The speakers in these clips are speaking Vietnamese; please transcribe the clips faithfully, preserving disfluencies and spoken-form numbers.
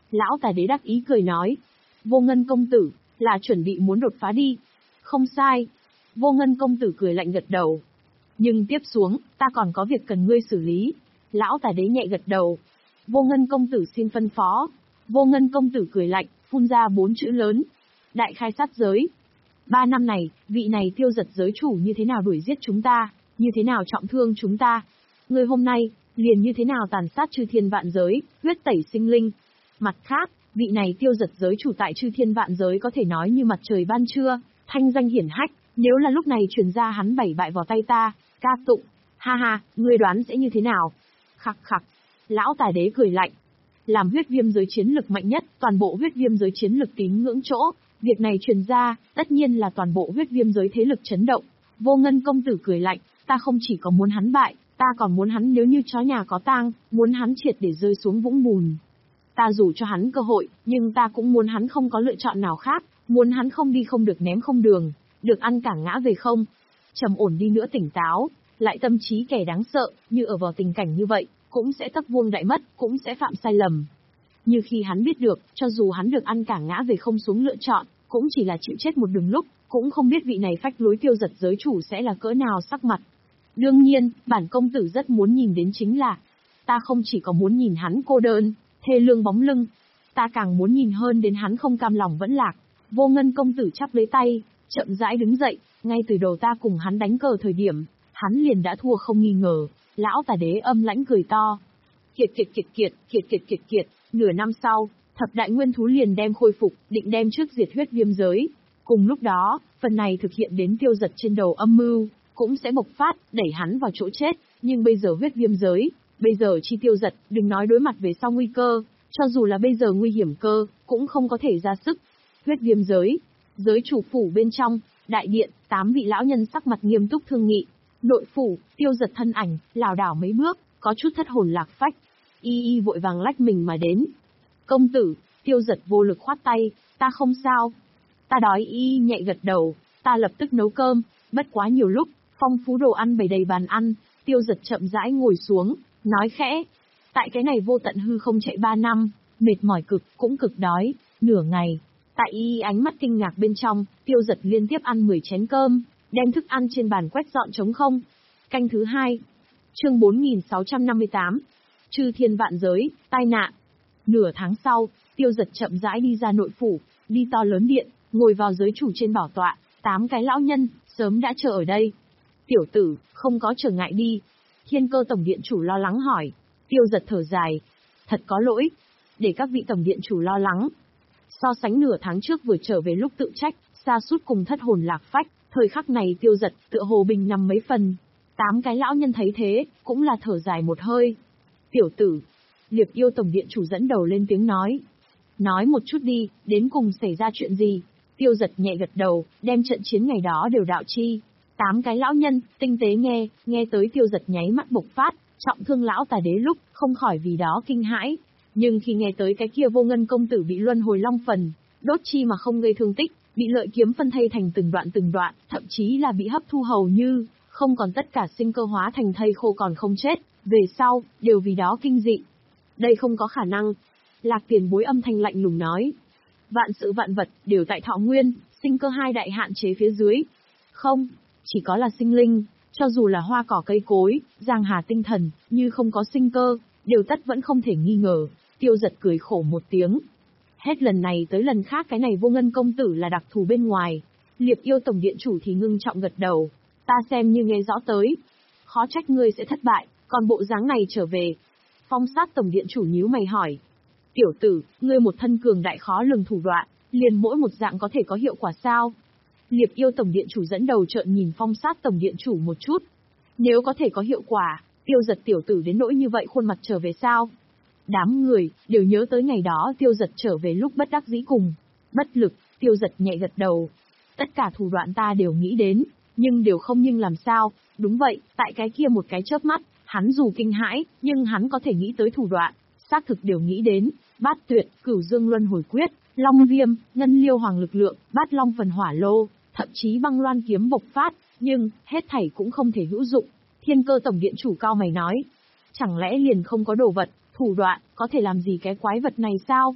Lão tài đế đắc ý cười nói. Vô Ngân công tử, là chuẩn bị muốn đột phá đi. Không sai. Vô Ngân công tử cười lạnh gật đầu. Nhưng tiếp xuống, ta còn có việc cần ngươi xử lý. Lão tài đế nhẹ gật đầu. Vô Ngân công tử xin phân phó. Vô Ngân công tử cười lạnh, phun ra bốn chữ lớn. Đại khai sát giới. Ba năm này, vị này Tiêu Giật giới chủ như thế nào đuổi giết chúng ta, như thế nào trọng thương chúng ta. Ngươi hôm nay, liền như thế nào tàn sát chư thiên vạn giới, huyết tẩy sinh linh. Mặt khác, vị này Tiêu Giật giới chủ tại chư thiên vạn giới có thể nói như mặt trời ban trưa, thanh danh hiển hách, nếu là lúc này truyền ra hắn bảy bại vào tay ta, ca tụng, ha ha, ngươi đoán sẽ như thế nào? Khặc khặc, lão tài đế cười lạnh. Làm huyết viêm giới chiến lực mạnh nhất, toàn bộ huyết viêm giới chiến lực tín ngưỡng chỗ, việc này truyền ra, tất nhiên là toàn bộ huyết viêm giới thế lực chấn động. Vô Ngân công tử cười lạnh, ta không chỉ có muốn hắn bại, ta còn muốn hắn nếu như chó nhà có tang, muốn hắn triệt để rơi xuống vũng bùn. Ta dù cho hắn cơ hội, nhưng ta cũng muốn hắn không có lựa chọn nào khác, muốn hắn không đi không được ném không đường, được ăn cả ngã về không. Trầm ổn đi nữa tỉnh táo, lại tâm trí kẻ đáng sợ, như ở vào tình cảnh như vậy, cũng sẽ tấc vuông đại mất, cũng sẽ phạm sai lầm. Như khi hắn biết được, cho dù hắn được ăn cả ngã về không xuống lựa chọn, cũng chỉ là chịu chết một đường lúc, cũng không biết vị này phách lối Tiêu Giật giới chủ sẽ là cỡ nào sắc mặt. Đương nhiên, bản công tử rất muốn nhìn đến chính là, ta không chỉ có muốn nhìn hắn cô đơn, thê lương bóng lưng, ta càng muốn nhìn hơn đến hắn không cam lòng vẫn lạc. Vô Ngân công tử chắp lấy tay, chậm rãi đứng dậy, ngay từ đầu ta cùng hắn đánh cờ thời điểm, hắn liền đã thua không nghi ngờ. Lão tài đế âm lãnh cười to. Kiệt kiệt kiệt kiệt, kiệt kiệt kiệt kiệt, nửa năm sau, thập đại nguyên thú liền đem khôi phục, định đem trước diệt huyết viêm giới. Cùng lúc đó, phần này thực hiện đến Tiêu Giật trên đầu âm mưu, cũng sẽ bộc phát, đẩy hắn vào chỗ chết, nhưng bây giờ huyết viêm giới, bây giờ chi Tiêu Giật, đừng nói đối mặt về sau nguy cơ, cho dù là bây giờ nguy hiểm cơ, cũng không có thể ra sức. Huyết viêm giới, giới chủ phủ bên trong, đại điện, tám vị lão nhân sắc mặt nghiêm túc thương nghị. Nội phủ, Tiêu Giật thân ảnh, lảo đảo mấy bước, có chút thất hồn lạc phách. Y y vội vàng lách mình mà đến. Công tử, Tiêu Giật vô lực khoát tay, ta không sao. Ta đói. Y y nhẹ gật đầu, ta lập tức nấu cơm, bất quá nhiều lúc, phong phú đồ ăn bày đầy bàn ăn. Tiêu Giật chậm rãi ngồi xuống, nói khẽ. Tại cái này vô tận hư không chạy ba năm, mệt mỏi cực, cũng cực đói, nửa ngày. Tại y y ánh mắt kinh ngạc bên trong, Tiêu Giật liên tiếp ăn mười chén cơm, đem thức ăn trên bàn quét dọn trống không. Canh thứ hai. Chương bốn nghìn sáu trăm năm mươi tám. Chư thiên vạn giới, tai nạn. Nửa tháng sau, Tiêu Giật chậm rãi đi ra nội phủ, đi to lớn điện, ngồi vào giới chủ trên bảo tọa, tám cái lão nhân, sớm đã chờ ở đây. Tiểu tử, không có trở ngại đi. Thiên Cơ tổng điện chủ lo lắng hỏi. Tiêu Giật thở dài. Thật có lỗi. Để các vị tổng điện chủ lo lắng. So sánh nửa tháng trước vừa trở về lúc tự trách, sa sút cùng thất hồn lạc phách, thời khắc này Tiêu Giật tựa hồ bình nằm mấy phần. Tám cái lão nhân thấy thế, cũng là thở dài một hơi. Tiểu tử, Liệp Yêu tổng điện chủ dẫn đầu lên tiếng nói. Nói một chút đi, đến cùng xảy ra chuyện gì? Tiêu Giật nhẹ gật đầu, đem trận chiến ngày đó đều đạo chi. Tám cái lão nhân, tinh tế nghe, nghe tới Tiêu Giật nháy mắt bộc phát, trọng thương lão tài đế lúc, không khỏi vì đó kinh hãi. Nhưng khi nghe tới cái kia Vô Ngân công tử bị luân hồi long phần, đốt chi mà không gây thương tích, bị lợi kiếm phân thây thành từng đoạn từng đoạn, thậm chí là bị hấp thu hầu như, không còn tất cả sinh cơ hóa thành thây khô còn không chết, về sau, đều vì đó kinh dị. Đây không có khả năng. Lạc Tiền Bối âm thanh lạnh lùng nói. Vạn sự vạn vật, đều tại thọ nguyên, sinh cơ hai đại hạn chế phía dưới. Không, chỉ có là sinh linh, cho dù là hoa cỏ cây cối, giang hà tinh thần, như không có sinh cơ, đều tất vẫn không thể nghi ngờ. Tiêu Giật cười khổ một tiếng. Hết lần này tới lần khác cái này Vô Ngân công tử là đặc thù bên ngoài. Liệp Yêu tổng điện chủ thì ngưng trọng gật đầu. Ta xem như nghe rõ tới. Khó trách ngươi sẽ thất bại, còn bộ dáng này trở về. Phong Sát tổng điện chủ nhíu mày hỏi. Tiểu tử, ngươi một thân cường đại khó lường thủ đoạn, liền mỗi một dạng có thể có hiệu quả sao? Liệp Yêu tổng điện chủ dẫn đầu trợn nhìn Phong Sát tổng điện chủ một chút. Nếu có thể có hiệu quả, Tiêu Giật tiểu tử đến nỗi như vậy khuôn mặt trở về sao? Đám người, đều nhớ tới ngày đó Tiêu Giật trở về lúc bất đắc dĩ cùng. Bất lực, Tiêu Giật nhẹ gật đầu. Tất cả thủ đoạn ta đều nghĩ đến, nhưng đều không nhưng làm sao, đúng vậy, tại cái kia một cái chớp mắt, hắn dù kinh hãi, nhưng hắn có thể nghĩ tới thủ đoạn, xác thực đều nghĩ đến, bát tuyệt, cửu dương luân hồi quyết, long viêm, ngân liêu hoàng lực lượng, bát long phần hỏa lô, thậm chí băng loan kiếm bộc phát, nhưng, hết thảy cũng không thể hữu dụng. Thiên Cơ tổng điện chủ cao mày nói, chẳng lẽ liền không có đồ vật, thủ đoạn, có thể làm gì cái quái vật này sao?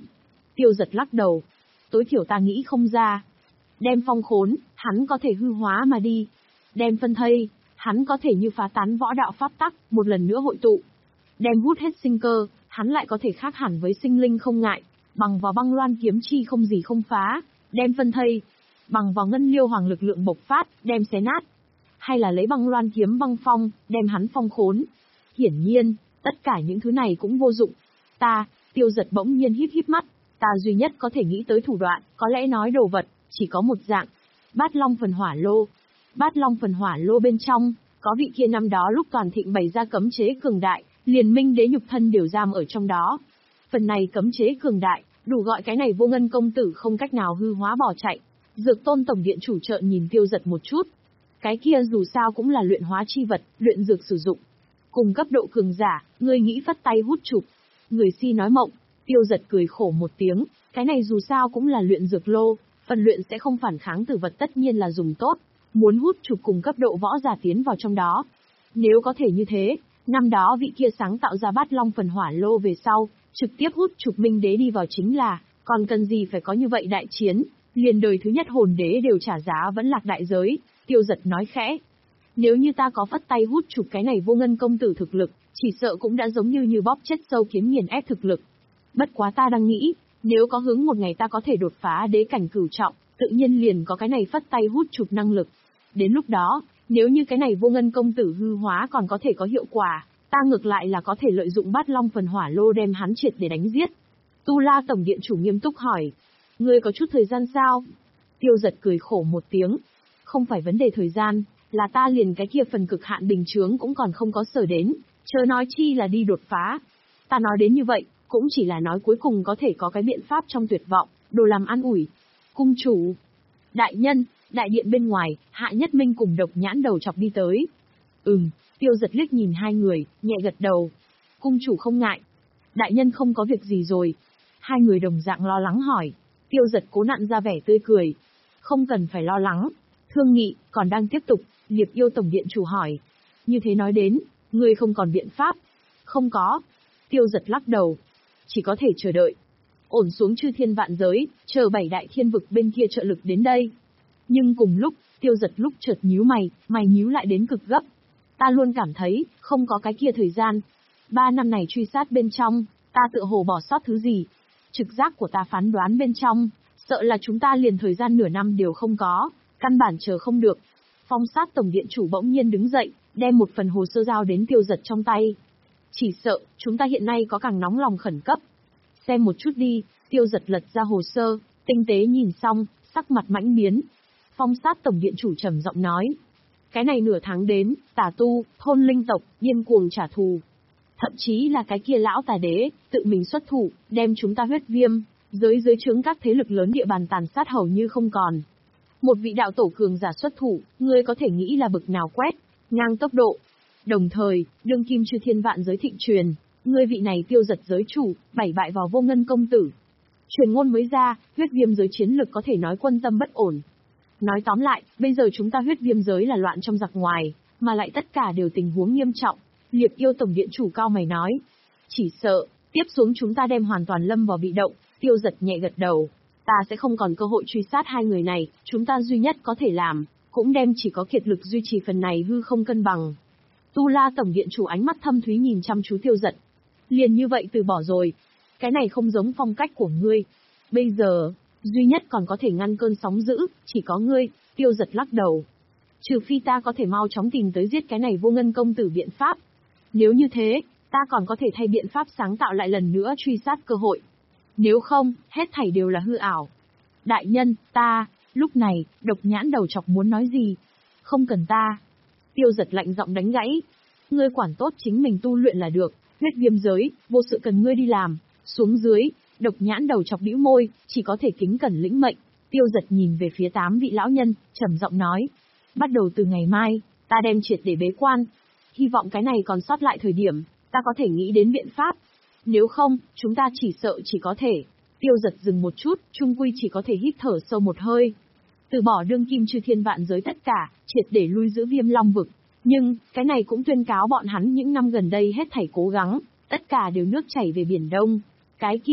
Tiêu Giật lắc đầu. Tối thiểu ta nghĩ không ra. Đem phong khốn, hắn có thể hư hóa mà đi. Đem phân thây, hắn có thể như phá tán võ đạo pháp tắc, một lần nữa hội tụ. Đem hút hết sinh cơ, hắn lại có thể khác hẳn với sinh linh không ngại, bằng vào băng loan kiếm chi không gì không phá, đem phân thây, bằng vào ngân liêu hoàng lực lượng bộc phát, đem xé nát. Hay là lấy băng loan kiếm băng phong, đem hắn phong khốn. Hiển nhiên, tất cả những thứ này cũng vô dụng. Ta, Tiêu Giật bỗng nhiên híp híp mắt, ta duy nhất có thể nghĩ tới thủ đoạn, có lẽ nói đồ vật, chỉ có một dạng. Bát Long phần hỏa lô. Bát Long phần hỏa lô bên trong, có vị kia năm đó lúc toàn thịnh bày ra cấm chế cường đại, liền minh đế nhục thân đều giam ở trong đó. Phần này cấm chế cường đại, đủ gọi cái này Vô Ngân công tử không cách nào hư hóa bỏ chạy. Dược Tôn tổng điện chủ trợn nhìn Tiêu Giật một chút. Cái kia dù sao cũng là luyện hóa chi vật, luyện dược sử dụng. Cùng cấp độ cường giả, ngươi nghĩ phất tay hút chụp. Người si nói mộng. Tiêu Giật cười khổ một tiếng, cái này dù sao cũng là luyện dược lô, phần luyện sẽ không phản kháng tử vật tất nhiên là dùng tốt, muốn hút chụp cùng cấp độ võ giả tiến vào trong đó. Nếu có thể như thế, năm đó vị kia sáng tạo ra Bát Long phần hỏa lô về sau, trực tiếp hút chụp minh đế đi vào chính là, còn cần gì phải có như vậy đại chiến, liền đời thứ nhất hồn đế đều trả giá vẫn lạc đại giới. Tiêu Giật nói khẽ, nếu như ta có phất tay hút chụp cái này Vô Ngân công tử thực lực, chỉ sợ cũng đã giống như như bóp chết sâu kiến nghiền ép thực lực. Bất quá ta đang nghĩ, nếu có hướng một ngày ta có thể đột phá đế cảnh cửu trọng, tự nhiên liền có cái này phất tay hút chụp năng lực. Đến lúc đó, nếu như cái này Vô Ngân công tử hư hóa còn có thể có hiệu quả, ta ngược lại là có thể lợi dụng Bát Long phần hỏa lô đem hắn triệt để đánh giết. Tu La tổng điện chủ nghiêm túc hỏi, ngươi có chút thời gian sao? Tiêu Giật cười khổ một tiếng, không phải vấn đề thời gian, là ta liền cái kia phần cực hạn bình chướng cũng còn không có sở đến, chớ nói chi là đi đột phá. Ta nói đến như vậy, cũng chỉ là nói cuối cùng có thể có cái biện pháp trong tuyệt vọng, đồ làm an ủi. Cung chủ, đại nhân, đại điện bên ngoài, Hạ Nhất Minh cùng Độc Nhãn đầu chọc đi tới. Ừm, Tiêu Giật liếc nhìn hai người, nhẹ gật đầu. Cung chủ không ngại. Đại nhân không có việc gì rồi. Hai người đồng dạng lo lắng hỏi. Tiêu Giật cố nặn ra vẻ tươi cười. Không cần phải lo lắng. Thương nghị, còn đang tiếp tục, Liệp Yêu tổng điện chủ hỏi. Như thế nói đến, ngươi không còn biện pháp. Không có. Tiêu Giật lắc đầu. Chỉ có thể chờ đợi. Ổn xuống chư thiên vạn giới, chờ bảy đại thiên vực bên kia trợ lực đến đây. Nhưng cùng lúc, Tiêu Giật lúc chợt nhíu mày, mày nhíu lại đến cực gấp. Ta luôn cảm thấy, không có cái kia thời gian. Ba năm này truy sát bên trong, ta tựa hồ bỏ sót thứ gì. Trực giác của ta phán đoán bên trong, sợ là chúng ta liền thời gian nửa năm đều không có, căn bản chờ không được. Phong Sát tổng điện chủ bỗng nhiên đứng dậy, đem một phần hồ sơ giao đến Tiêu Giật trong tay. Chỉ sợ, chúng ta hiện nay có càng nóng lòng khẩn cấp. Xem một chút đi, Tiêu Giật lật ra hồ sơ, tinh tế nhìn xong, sắc mặt mãnh biến. Phong Sát tổng điện chủ trầm giọng nói. Cái này nửa tháng đến, tà tu, thôn linh tộc, điên cuồng trả thù. Thậm chí là cái kia lão tà đế, tự mình xuất thủ, đem chúng ta huyết viêm, giới dưới trướng các thế lực lớn địa bàn tàn sát hầu như không còn. Một vị đạo tổ cường giả xuất thủ, ngươi có thể nghĩ là bực nào quét, ngang tốc độ. Đồng thời, đương kim chư thiên vạn giới thịnh truyền, ngươi vị này Tiêu Giật giới chủ, bảy bại vào Vô Ngân công tử. Truyền ngôn mới ra, huyết viêm giới chiến lực có thể nói quân tâm bất ổn. Nói tóm lại, bây giờ chúng ta huyết viêm giới là loạn trong giặc ngoài, mà lại tất cả đều tình huống nghiêm trọng. Liệp Yêu tổng điện chủ cao mày nói. Chỉ sợ, tiếp xuống chúng ta đem hoàn toàn lâm vào bị động. Tiêu Giật nhẹ gật đầu. Ta sẽ không còn cơ hội truy sát hai người này, chúng ta duy nhất có thể làm, cũng đem chỉ có kiệt lực duy trì phần này hư không cân bằng. Tu La tổng điện chủ ánh mắt thâm thúy nhìn chăm chú Tiêu Giật. Liền như vậy từ bỏ rồi. Cái này không giống phong cách của ngươi. Bây giờ, duy nhất còn có thể ngăn cơn sóng dữ, chỉ có ngươi. Tiêu Giật lắc đầu. Trừ phi ta có thể mau chóng tìm tới giết cái này Vô Ngân công tử biện pháp. Nếu như thế, ta còn có thể thay biện pháp sáng tạo lại lần nữa truy sát cơ hội. Nếu không, hết thảy đều là hư ảo. Đại nhân, ta, lúc này, Độc Nhãn đầu chọc muốn nói gì? Không cần ta. Tiêu Giật lạnh giọng đánh gãy. Ngươi quản tốt chính mình tu luyện là được, huyết viêm giới, vô sự cần ngươi đi làm. Xuống dưới, Độc Nhãn đầu chọc bĩu môi, chỉ có thể kính cẩn lĩnh mệnh. Tiêu Giật nhìn về phía tám vị lão nhân, trầm giọng nói. Bắt đầu từ ngày mai, ta đem triệt để bế quan. Hy vọng cái này còn sót lại thời điểm, ta có thể nghĩ đến biện pháp. Nếu không, chúng ta chỉ sợ chỉ có thể. Tiêu Giật dừng một chút, trung quy chỉ có thể hít thở sâu một hơi. Từ bỏ đương kim chư thiên vạn giới tất cả, triệt để lui giữ Viêm Long vực. Nhưng, cái này cũng tuyên cáo bọn hắn những năm gần đây hết thảy cố gắng, tất cả đều nước chảy về Biển Đông. Cái kia,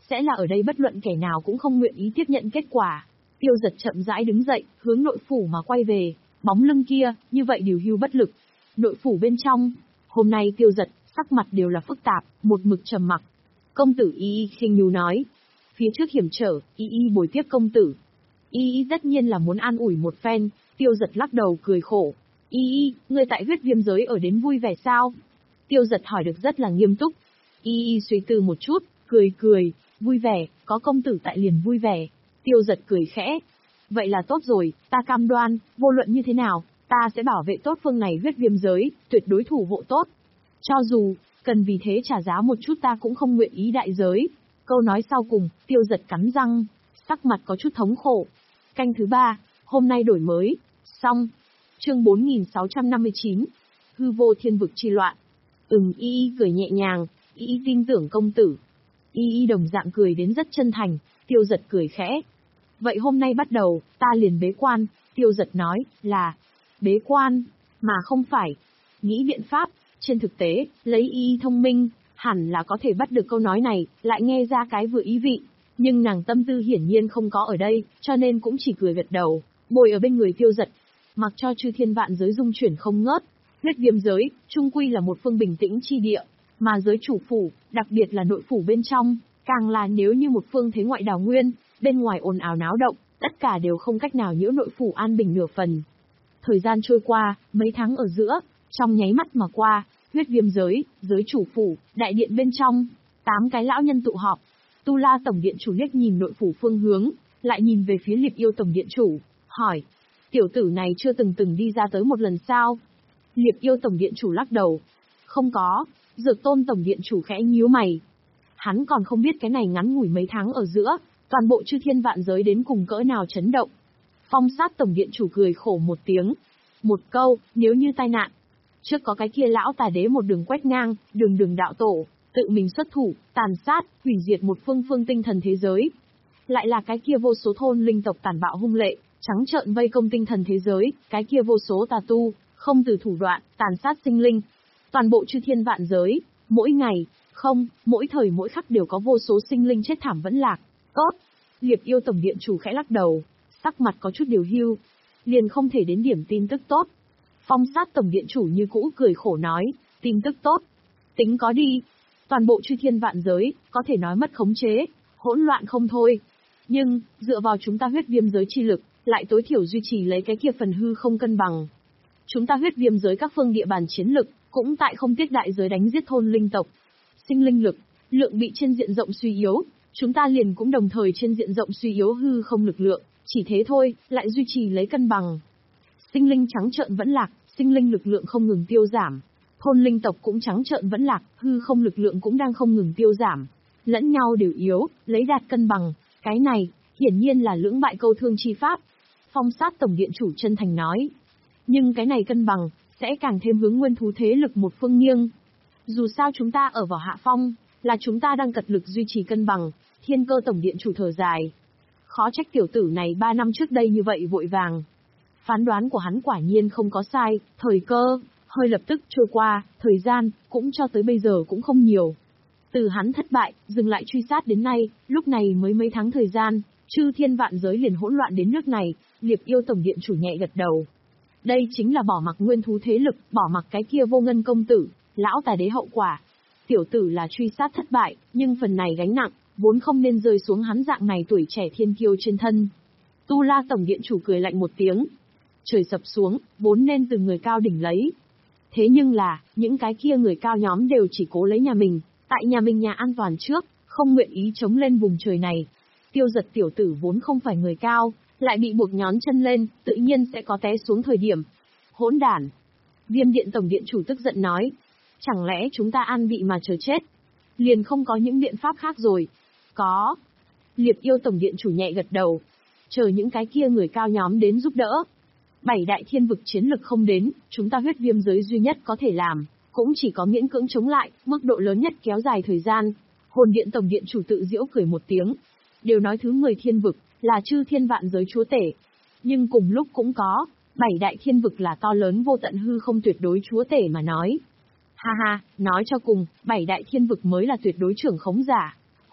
sẽ là ở đây bất luận kẻ nào cũng không nguyện ý tiếp nhận kết quả. Tiêu Giật chậm rãi đứng dậy, hướng nội phủ mà quay về, bóng lưng kia, như vậy điều hưu bất lực. Nội phủ bên trong, hôm nay Tiêu Giật, sắc mặt đều là phức tạp, một mực trầm mặc. Công tử Y Y khinh nhú nói, phía trước hiểm trở, Y Y bồi tiếp công tử. Y Y tất nhiên là muốn an ủi một phen, Tiêu Giật lắc đầu cười khổ. Y Y, ngươi tại huyết viêm giới ở đến vui vẻ sao? Tiêu Giật hỏi được rất là nghiêm túc. Y Y suy tư một chút, cười cười, vui vẻ, có công tử tại liền vui vẻ. Tiêu Giật cười khẽ. Vậy là tốt rồi, ta cam đoan, vô luận như thế nào, ta sẽ bảo vệ tốt phương này huyết viêm giới, tuyệt đối thủ hộ tốt. Cho dù, cần vì thế trả giá một chút ta cũng không nguyện ý đại giới. Câu nói sau cùng, Tiêu Giật cắn răng, sắc mặt có chút thống khổ. Canh thứ ba, hôm nay đổi mới, xong. Chương bốn nghìn sáu trăm năm mươi chín, hư vô thiên vực chi loạn. Ừm, Y Y cười nhẹ nhàng, Y Y tin tưởng công tử. Y Y đồng dạng cười đến rất chân thành, Tiêu Giật cười khẽ. Vậy hôm nay bắt đầu, ta liền bế quan, Tiêu Giật nói, là bế quan, mà không phải nghĩ biện pháp. Trên thực tế, lấy Y Y thông minh, hẳn là có thể bắt được câu nói này, lại nghe ra cái vừa ý vị. Nhưng nàng tâm tư hiển nhiên không có ở đây, cho nên cũng chỉ cười gật đầu, bồi ở bên người Tiêu Giật. Mặc cho chư thiên vạn giới dung chuyển không ngớt, huyết viêm giới, trung quy là một phương bình tĩnh chi địa, mà giới chủ phủ, đặc biệt là nội phủ bên trong, càng là nếu như một phương thế ngoại đào nguyên, bên ngoài ồn ào náo động, tất cả đều không cách nào nhiễu nội phủ an bình nửa phần. Thời gian trôi qua, mấy tháng ở giữa, trong nháy mắt mà qua, huyết viêm giới, giới chủ phủ, đại điện bên trong, tám cái lão nhân tụ họp. Tu La tổng điện chủ liếc nhìn nội phủ phương hướng, lại nhìn về phía Liệp Yêu tổng điện chủ, hỏi: tiểu tử này chưa từng từng đi ra tới một lần sao? Liệp Yêu tổng điện chủ lắc đầu: không có. Dược Tôn tổng điện chủ khẽ nhíu mày. Hắn còn không biết cái này ngắn ngủi mấy tháng ở giữa, toàn bộ chư thiên vạn giới đến cùng cỡ nào chấn động. Phong Sát tổng điện chủ cười khổ một tiếng. Một câu, nếu như tai nạn. Trước có cái kia lão tà đế một đường quét ngang, đường đường đạo tổ, tự mình xuất thủ, tàn sát, hủy diệt một phương phương tinh thần thế giới. Lại là cái kia vô số thôn linh tộc tàn bạo hung lệ, trắng trợn vây công tinh thần thế giới, cái kia vô số tà tu, không từ thủ đoạn, tàn sát sinh linh. Toàn bộ chư thiên vạn giới, mỗi ngày, không, mỗi thời mỗi khắc đều có vô số sinh linh chết thảm vẫn lạc. Tốt. Liệp Yêu tổng điện chủ khẽ lắc đầu, sắc mặt có chút điều hưu. Liền không thể đến điểm tin tức tốt. Phong Sát tổng điện chủ như cũ cười khổ nói, tin tức tốt. Tính có đi. Toàn bộ chư thiên vạn giới, có thể nói mất khống chế, hỗn loạn không thôi. Nhưng, dựa vào chúng ta huyết viêm giới chi lực, lại tối thiểu duy trì lấy cái kia phần hư không cân bằng. Chúng ta huyết viêm giới các phương địa bàn chiến lực, cũng tại không tiếc đại giới đánh giết thôn linh tộc. Sinh linh lực, lượng bị trên diện rộng suy yếu, chúng ta liền cũng đồng thời trên diện rộng suy yếu hư không lực lượng, chỉ thế thôi, lại duy trì lấy cân bằng. Sinh linh trắng trợn vẫn lạc, sinh linh lực lượng không ngừng tiêu giảm. Thôn linh tộc cũng trắng trợn vẫn lạc, hư không lực lượng cũng đang không ngừng tiêu giảm. Lẫn nhau đều yếu, lấy đạt cân bằng, cái này, hiển nhiên là lưỡng bại câu thương chi pháp. Phong Sát tổng điện chủ chân thành nói. Nhưng cái này cân bằng, sẽ càng thêm hướng nguyên thú thế lực một phương nghiêng. Dù sao chúng ta ở vào hạ phong, là chúng ta đang cật lực duy trì cân bằng, Thiên Cơ tổng điện chủ thở dài. Khó trách tiểu tử này ba năm trước đây như vậy vội vàng. Phán đoán của hắn quả nhiên không có sai, thời cơ, hơi lập tức trôi qua, thời gian, cũng cho tới bây giờ cũng không nhiều. Từ hắn thất bại, dừng lại truy sát đến nay, lúc này mới mấy tháng thời gian, chư thiên vạn giới liền hỗn loạn đến nước này, Liệp Yêu tổng điện chủ nhẹ gật đầu. Đây chính là bỏ mặc nguyên thú thế lực, bỏ mặc cái kia vô ngân công tử, lão tà đế hậu quả. Tiểu tử là truy sát thất bại, nhưng phần này gánh nặng, vốn không nên rơi xuống hắn dạng này tuổi trẻ thiên kiêu trên thân. Tu La tổng điện chủ cười lạnh một tiếng. Trời sập xuống, vốn nên từ người cao đỉnh lấy. Thế nhưng là, những cái kia người cao nhóm đều chỉ cố lấy nhà mình, tại nhà mình nhà an toàn trước, không nguyện ý chống lên vùng trời này. Tiêu Giật tiểu tử vốn không phải người cao, lại bị buộc nhón chân lên, tự nhiên sẽ có té xuống thời điểm. Hỗn đản. Viêm điện tổng điện chủ tức giận nói. Chẳng lẽ chúng ta an vị mà chờ chết? Liền không có những biện pháp khác rồi. Có. Liệp Yêu tổng điện chủ nhẹ gật đầu. Chờ những cái kia người cao nhóm đến giúp đỡ. Bảy đại thiên vực chiến lực không đến, chúng ta huyết viêm giới duy nhất có thể làm, cũng chỉ có miễn cưỡng chống lại, mức độ lớn nhất kéo dài thời gian. Hồn điện tổng điện chủ tự giễu cười một tiếng. Đều nói thứ mười thiên vực, là chư thiên vạn giới chúa tể. Nhưng cùng lúc cũng có, bảy đại thiên vực là to lớn vô tận hư không tuyệt đối chúa tể mà nói. Ha ha, nói cho cùng, bảy đại thiên vực mới là tuyệt đối trưởng khống giả.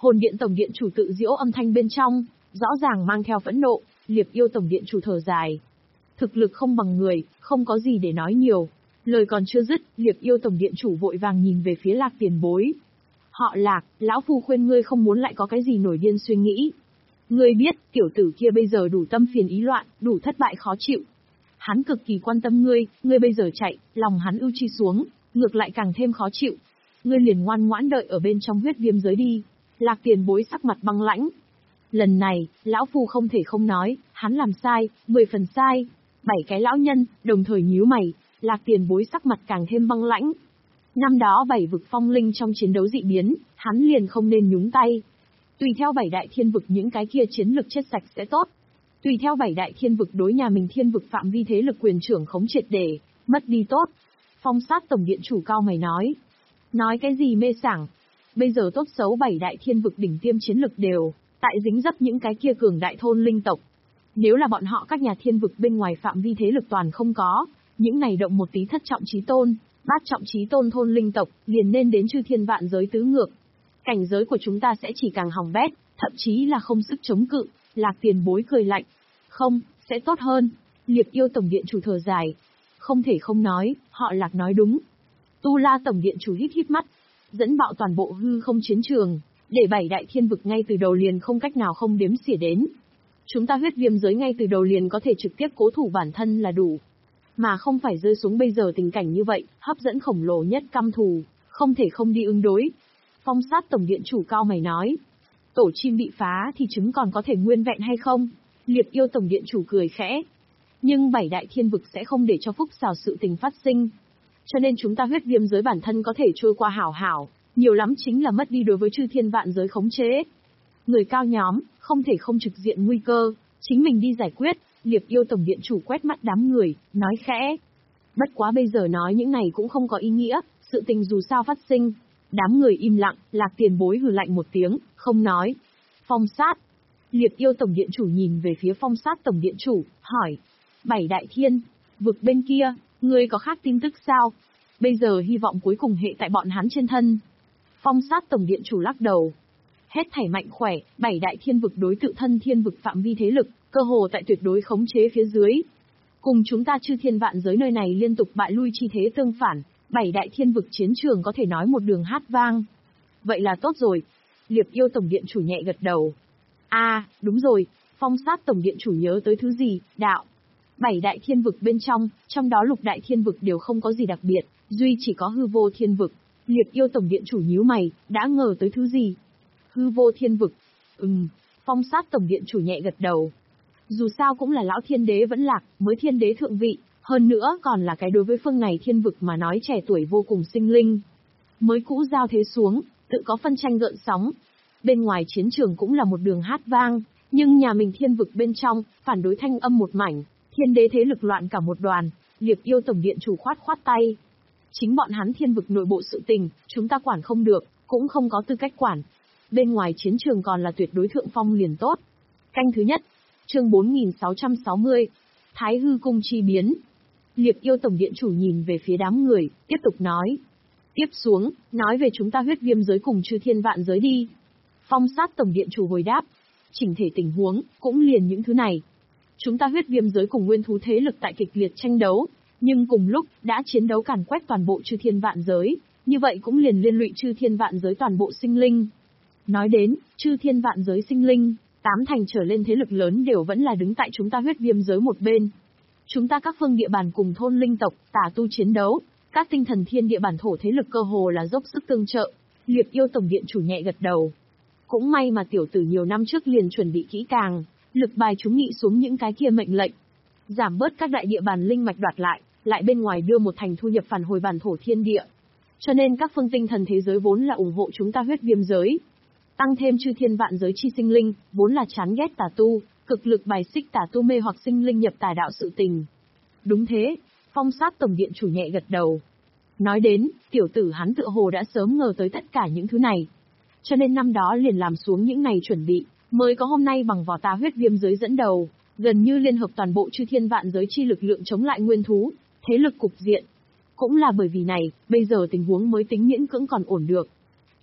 Hồn điện tổng điện chủ tự giễu âm thanh bên trong, rõ ràng mang theo phẫn nộ, Liệp Yêu tổng điện chủ thở dài. Thực lực không bằng người, không có gì để nói nhiều. Lời còn chưa dứt, Liệp Yêu tổng điện chủ vội vàng nhìn về phía Lạc tiền bối. Họ Lạc, lão phu khuyên ngươi không muốn lại có cái gì nổi điên suy nghĩ. Ngươi biết, tiểu tử kia bây giờ đủ tâm phiền ý loạn, đủ thất bại khó chịu. Hắn cực kỳ quan tâm ngươi, ngươi bây giờ chạy, lòng hắn ưu chi xuống, ngược lại càng thêm khó chịu. Ngươi liền ngoan ngoãn đợi ở bên trong huyết viêm giới đi. Lạc tiền bối sắc mặt băng lãnh. Lần này, lão phu không thể không nói, hắn làm sai, mười phần sai. Bảy cái lão nhân, đồng thời nhíu mày, Lạc tiền bối sắc mặt càng thêm băng lãnh. Năm đó bảy vực phong linh trong chiến đấu dị biến, hắn liền không nên nhúng tay. Tùy theo bảy đại thiên vực những cái kia chiến lực chết sạch sẽ tốt. Tùy theo bảy đại thiên vực đối nhà mình thiên vực phạm vi thế lực quyền trưởng khống triệt để, mất đi tốt. Phong sát tổng điện chủ cao mày nói. Nói cái gì mê sảng. Bây giờ tốt xấu bảy đại thiên vực đỉnh tiêm chiến lực đều, tại dính dấp những cái kia cường đại thôn linh tộc. Nếu là bọn họ các nhà thiên vực bên ngoài phạm vi thế lực toàn không có, những này động một tí thất trọng chí tôn, bát trọng chí tôn thôn linh tộc, liền nên đến chư thiên vạn giới tứ ngược. Cảnh giới của chúng ta sẽ chỉ càng hỏng bét, thậm chí là không sức chống cự. Lạc tiền bối cười lạnh. Không, sẽ tốt hơn. Liệp Yêu tổng điện chủ thở dài. Không thể không nói, họ Lạc nói đúng. Tu La tổng điện chủ hít hít mắt, dẫn bạo toàn bộ hư không chiến trường, để bảy đại thiên vực ngay từ đầu liền không cách nào không đếm xỉa đến. Chúng ta huyết viêm giới ngay từ đầu liền có thể trực tiếp cố thủ bản thân là đủ. Mà không phải rơi xuống bây giờ tình cảnh như vậy, hấp dẫn khổng lồ nhất căm thù, không thể không đi ứng đối. Phong sát tổng điện chủ cao mày nói. Tổ chim bị phá thì trứng còn có thể nguyên vẹn hay không? Liệp Yêu tổng điện chủ cười khẽ. Nhưng bảy đại thiên vực sẽ không để cho phúc xào sự tình phát sinh. Cho nên chúng ta huyết viêm giới bản thân có thể trôi qua hảo hảo, nhiều lắm chính là mất đi đối với chư thiên vạn giới khống chế. Người cao nhóm, không thể không trực diện nguy cơ, chính mình đi giải quyết. Liệp Yêu tổng điện chủ quét mắt đám người, nói khẽ. Bất quá bây giờ nói những này cũng không có ý nghĩa, sự tình dù sao phát sinh. Đám người im lặng, Lạc tiền bối hừ lạnh một tiếng, không nói. Phong sát. Liệp Yêu tổng điện chủ nhìn về phía phong sát tổng điện chủ, hỏi. Bảy đại thiên, vực bên kia, ngươi có khác tin tức sao? Bây giờ hy vọng cuối cùng hệ tại bọn hắn trên thân. Phong sát tổng điện chủ lắc đầu. Hết thảy mạnh khỏe, bảy đại thiên vực đối tự thân thiên vực phạm vi thế lực, cơ hồ tại tuyệt đối khống chế phía dưới. Cùng chúng ta chư thiên vạn giới nơi này liên tục bại lui chi thế tương phản, bảy đại thiên vực chiến trường có thể nói một đường hát vang. Vậy là tốt rồi. Liệp Yêu tổng điện chủ nhẹ gật đầu. À, đúng rồi, phong sát tổng điện chủ nhớ tới thứ gì, đạo. Bảy đại thiên vực bên trong, trong đó lục đại thiên vực đều không có gì đặc biệt, duy chỉ có hư vô thiên vực. Liệp Yêu tổng điện chủ nhíu mày, đã ngờ tới thứ gì? Hư vô thiên vực. Ừm, phong sát tổng điện chủ nhẹ gật đầu. Dù sao cũng là lão thiên đế vẫn lạc, mới thiên đế thượng vị, hơn nữa còn là cái đối với phương này thiên vực mà nói trẻ tuổi vô cùng sinh linh. Mới cũ giao thế xuống, tự có phân tranh gợn sóng. Bên ngoài chiến trường cũng là một đường hát vang, nhưng nhà mình thiên vực bên trong, phản đối thanh âm một mảnh, thiên đế thế lực loạn cả một đoàn. Liệp Yêu tổng điện chủ khoát khoát tay. Chính bọn hắn thiên vực nội bộ sự tình, chúng ta quản không được, cũng không có tư cách quản. Bên ngoài chiến trường còn là tuyệt đối thượng phong liền tốt. Canh thứ nhất, chương bốn nghìn sáu trăm sáu mươi, Thái hư cung chi biến. Liệp Yêu tổng điện chủ nhìn về phía đám người, tiếp tục nói. Tiếp xuống, nói về chúng ta huyết viêm giới cùng chư thiên vạn giới đi. Phong sát tổng điện chủ hồi đáp. Chỉnh thể tình huống, cũng liền những thứ này. Chúng ta huyết viêm giới cùng nguyên thú thế lực tại kịch liệt tranh đấu, nhưng cùng lúc, đã chiến đấu càn quét toàn bộ chư thiên vạn giới, như vậy cũng liền liên lụy chư thiên vạn giới toàn bộ sinh linh. Nói đến, chư thiên vạn giới sinh linh, tám thành trở lên thế lực lớn đều vẫn là đứng tại chúng ta huyết viêm giới một bên. Chúng ta các phương địa bàn cùng thôn linh tộc, tà tu chiến đấu, các tinh thần thiên địa bản thổ thế lực cơ hồ là dốc sức tương trợ. Liệp Yêu tổng điện chủ nhẹ gật đầu. Cũng may mà tiểu tử nhiều năm trước liền chuẩn bị kỹ càng, lực bài chúng nghị xuống những cái kia mệnh lệnh. Giảm bớt các đại địa bàn linh mạch đoạt lại, lại bên ngoài đưa một thành thu nhập phản hồi bản thổ thiên địa. Cho nên các phương tinh thần thế giới vốn là ủng hộ chúng ta huyết viêm giới. Tăng thêm chư thiên vạn giới chi sinh linh, vốn là chán ghét tà tu, cực lực bài xích tà tu mê hoặc sinh linh nhập tà đạo sự tình. Đúng thế, phong sát tổng điện chủ nhẹ gật đầu. Nói đến, tiểu tử hắn tựa hồ đã sớm ngờ tới tất cả những thứ này. Cho nên năm đó liền làm xuống những này chuẩn bị, mới có hôm nay bằng vỏ tà huyết viêm giới dẫn đầu, gần như liên hợp toàn bộ chư thiên vạn giới chi lực lượng chống lại nguyên thú, thế lực cục diện. Cũng là bởi vì này, bây giờ tình huống mới tính miễn cưỡng còn ổn được.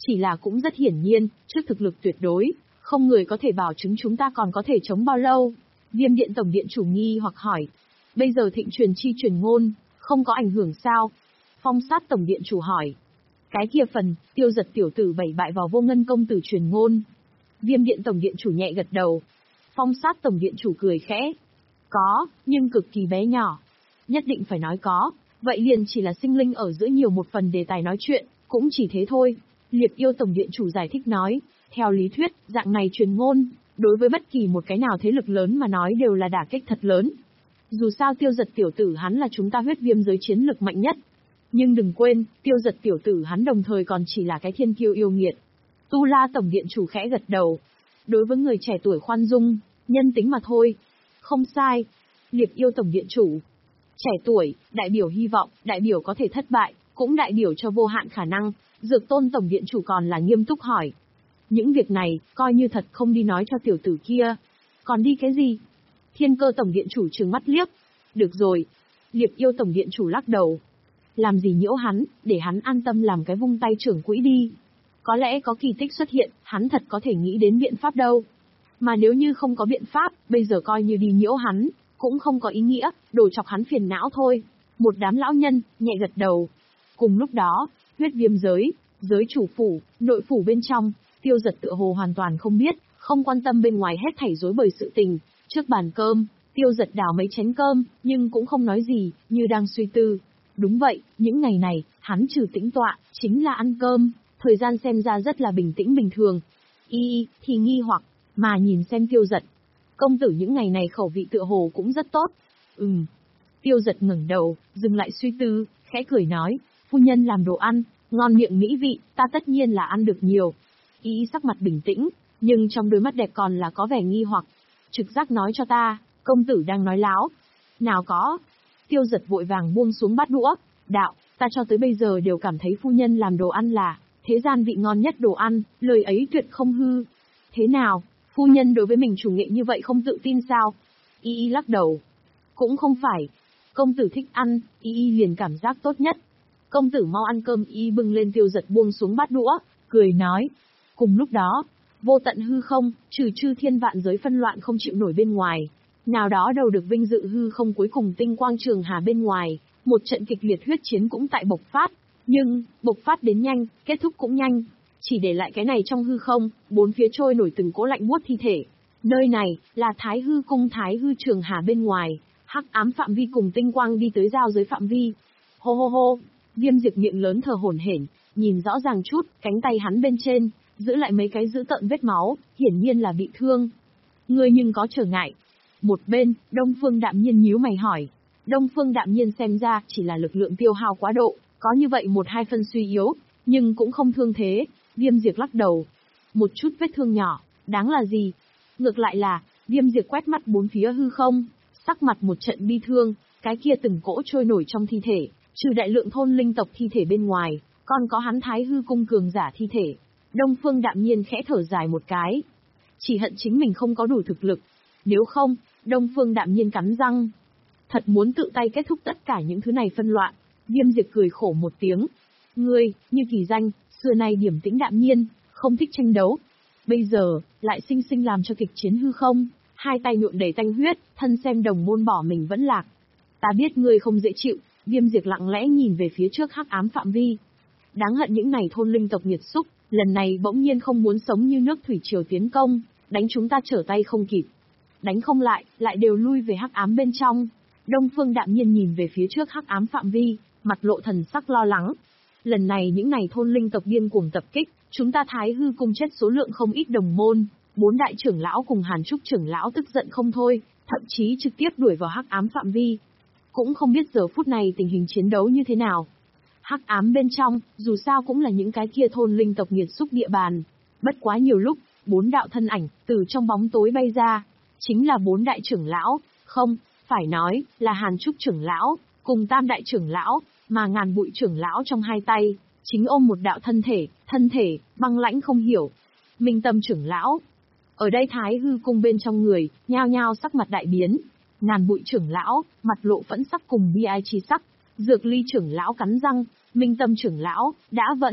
Chỉ là cũng rất hiển nhiên, trước thực lực tuyệt đối, không người có thể bảo chứng chúng ta còn có thể chống bao lâu. Viêm điện tổng điện chủ nghi hoặc hỏi. Bây giờ thịnh truyền chi truyền ngôn, không có ảnh hưởng sao? Phong sát tổng điện chủ hỏi. Cái kia phần, tiêu giật tiểu tử bảy bại vào vô ngân công tử truyền ngôn. Viêm điện tổng điện chủ nhẹ gật đầu. Phong sát tổng điện chủ cười khẽ. Có, nhưng cực kỳ bé nhỏ. Nhất định phải nói có, vậy liền chỉ là sinh linh ở giữa nhiều một phần đề tài nói chuyện, cũng chỉ thế thôi. Liệt yêu tổng điện chủ giải thích nói. Theo lý thuyết, dạng này truyền ngôn, đối với bất kỳ một cái nào thế lực lớn mà nói đều là đả kích thật lớn. Dù sao tiêu giật tiểu tử hắn là chúng ta huyết viêm giới chiến lực mạnh nhất. Nhưng đừng quên, tiêu giật tiểu tử hắn đồng thời còn chỉ là cái thiên kiêu yêu nghiệt. Tu La tổng điện chủ khẽ gật đầu. Đối với người trẻ tuổi khoan dung, nhân tính mà thôi. Không sai. Liệt yêu tổng điện chủ. Trẻ tuổi, đại biểu hy vọng, đại biểu có thể thất bại, cũng đại biểu cho vô hạn khả năng. Dược tôn tổng điện chủ còn là nghiêm túc hỏi. Những việc này, coi như thật không đi nói cho tiểu tử kia. Còn đi cái gì? Thiên cơ tổng điện chủ trừng mắt liếc. Được rồi. Liệt yêu tổng điện chủ lắc đầu. Làm gì nhiễu hắn, để hắn an tâm làm cái vung tay trưởng quỹ đi. Có lẽ có kỳ tích xuất hiện, hắn thật có thể nghĩ đến biện pháp đâu. Mà nếu như không có biện pháp, bây giờ coi như đi nhiễu hắn, cũng không có ý nghĩa, đổ chọc hắn phiền não thôi. Một đám lão nhân, nhẹ gật đầu. Cùng lúc đó, huyết viêm giới, giới chủ phủ, nội phủ bên trong, tiêu giật tựa hồ hoàn toàn không biết, không quan tâm bên ngoài hết thảy rối bời sự tình. Trước bàn cơm, tiêu giật đảo mấy chén cơm, nhưng cũng không nói gì, như đang suy tư. Đúng vậy, những ngày này, hắn trừ tĩnh tọa, chính là ăn cơm, thời gian xem ra rất là bình tĩnh bình thường. Y, thì nghi hoặc, mà nhìn xem tiêu giật. Công tử những ngày này khẩu vị tựa hồ cũng rất tốt. Ừm. Tiêu giật ngẩng đầu, dừng lại suy tư, khẽ cười nói, phu nhân làm đồ ăn, ngon miệng mỹ vị, ta tất nhiên là ăn được nhiều. Y sắc mặt bình tĩnh, nhưng trong đôi mắt đẹp còn là có vẻ nghi hoặc. Trực giác nói cho ta, công tử đang nói láo. Nào có. Tiêu giật vội vàng buông xuống bát đũa, đạo, ta cho tới bây giờ đều cảm thấy phu nhân làm đồ ăn là thế gian vị ngon nhất đồ ăn, lời ấy tuyệt không hư. Thế nào, phu nhân đối với mình chủ nghệ như vậy không tự tin sao? Y y lắc đầu. Cũng không phải. Công tử thích ăn, y y liền cảm giác tốt nhất. Công tử mau ăn cơm. Y bưng lên tiêu giật buông xuống bát đũa, cười nói. Cùng lúc đó, vô tận hư không, trừ chư thiên vạn giới phân loạn không chịu nổi bên ngoài. Nào đó đầu được vinh dự hư không cuối cùng tinh quang trường hà bên ngoài, một trận kịch liệt huyết chiến cũng tại bộc phát. Nhưng, bộc phát đến nhanh, kết thúc cũng nhanh. Chỉ để lại cái này trong hư không, bốn phía trôi nổi từng cỗ lạnh buốt thi thể. Nơi này, là Thái Hư Cung Thái Hư Trường Hà bên ngoài, hắc ám phạm vi cùng tinh quang đi tới giao giới phạm vi. Hô hô hô, Viêm Diệp miệng lớn thở hổn hển, nhìn rõ ràng chút, cánh tay hắn bên trên, giữ lại mấy cái dữ tợn vết máu, hiển nhiên là bị thương. Ngươi nhưng có trở ngại. Một bên, Đông Phương Đạm Nhiên nhíu mày hỏi. Đông Phương Đạm Nhiên xem ra chỉ là lực lượng tiêu hao quá độ, có như vậy một hai phân suy yếu, nhưng cũng không thương thế. Viêm Diệp lắc đầu. Một chút vết thương nhỏ, đáng là gì? Ngược lại là, Viêm Diệp quét mắt bốn phía hư không, sắc mặt một trận bi thương, cái kia từng cỗ trôi nổi trong thi thể, trừ đại lượng thôn linh tộc thi thể bên ngoài, còn có hắn Thái Hư Cung cường giả thi thể. Đông Phương Đạm Nhiên khẽ thở dài một cái. Chỉ hận chính mình không có đủ thực lực. Nếu không, Đông Phương Đạm Nhiên cắn răng. Thật muốn tự tay kết thúc tất cả những thứ này phân loạn. Viêm Diệp cười khổ một tiếng. Ngươi, như kỳ danh, xưa nay điểm tĩnh đạm nhiên, không thích tranh đấu. Bây giờ, lại sinh sinh làm cho kịch chiến hư không, hai tay nhuộm đầy tanh huyết, thân xem đồng môn bỏ mình vẫn lạc. Ta biết ngươi không dễ chịu. Viêm Diệp lặng lẽ nhìn về phía trước hắc ám phạm vi. Đáng hận những này thôn linh tộc nghiệt xúc, lần này bỗng nhiên không muốn sống như nước thủy triều tiến công, đánh chúng ta trở tay không kịp. Đánh không lại, lại đều lui về hắc ám bên trong. Đông Phương Đạm Nhiên nhìn về phía trước hắc ám phạm vi, mặt lộ thần sắc lo lắng. Lần này những này thôn linh tộc điên cuồng tập kích, chúng ta Thái Hư Cung chết số lượng không ít đồng môn, bốn đại trưởng lão cùng Hàn Trúc trưởng lão tức giận không thôi, thậm chí trực tiếp đuổi vào hắc ám phạm vi. Cũng không biết giờ phút này tình hình chiến đấu như thế nào. Hắc ám bên trong, dù sao cũng là những cái kia thôn linh tộc nghiệt xúc địa bàn. Bất quá nhiều lúc, bốn đạo thân ảnh, từ trong bóng tối bay ra. Chính là bốn đại trưởng lão, không, phải nói, là Hàn Trúc trưởng lão, cùng tam đại trưởng lão, mà ngàn bụi trưởng lão trong hai tay, chính ôm một đạo thân thể, thân thể, băng lãnh không hiểu. Minh Tâm trưởng lão. Ở đây Thái Hư Cung bên trong người, nhao nhao sắc mặt đại biến. Ngàn bụi trưởng lão, mặt lộ phẫn sắc cùng bi ai chi sắc. Dược Ly trưởng lão cắn răng, Minh Tâm trưởng lão, đã vẫn.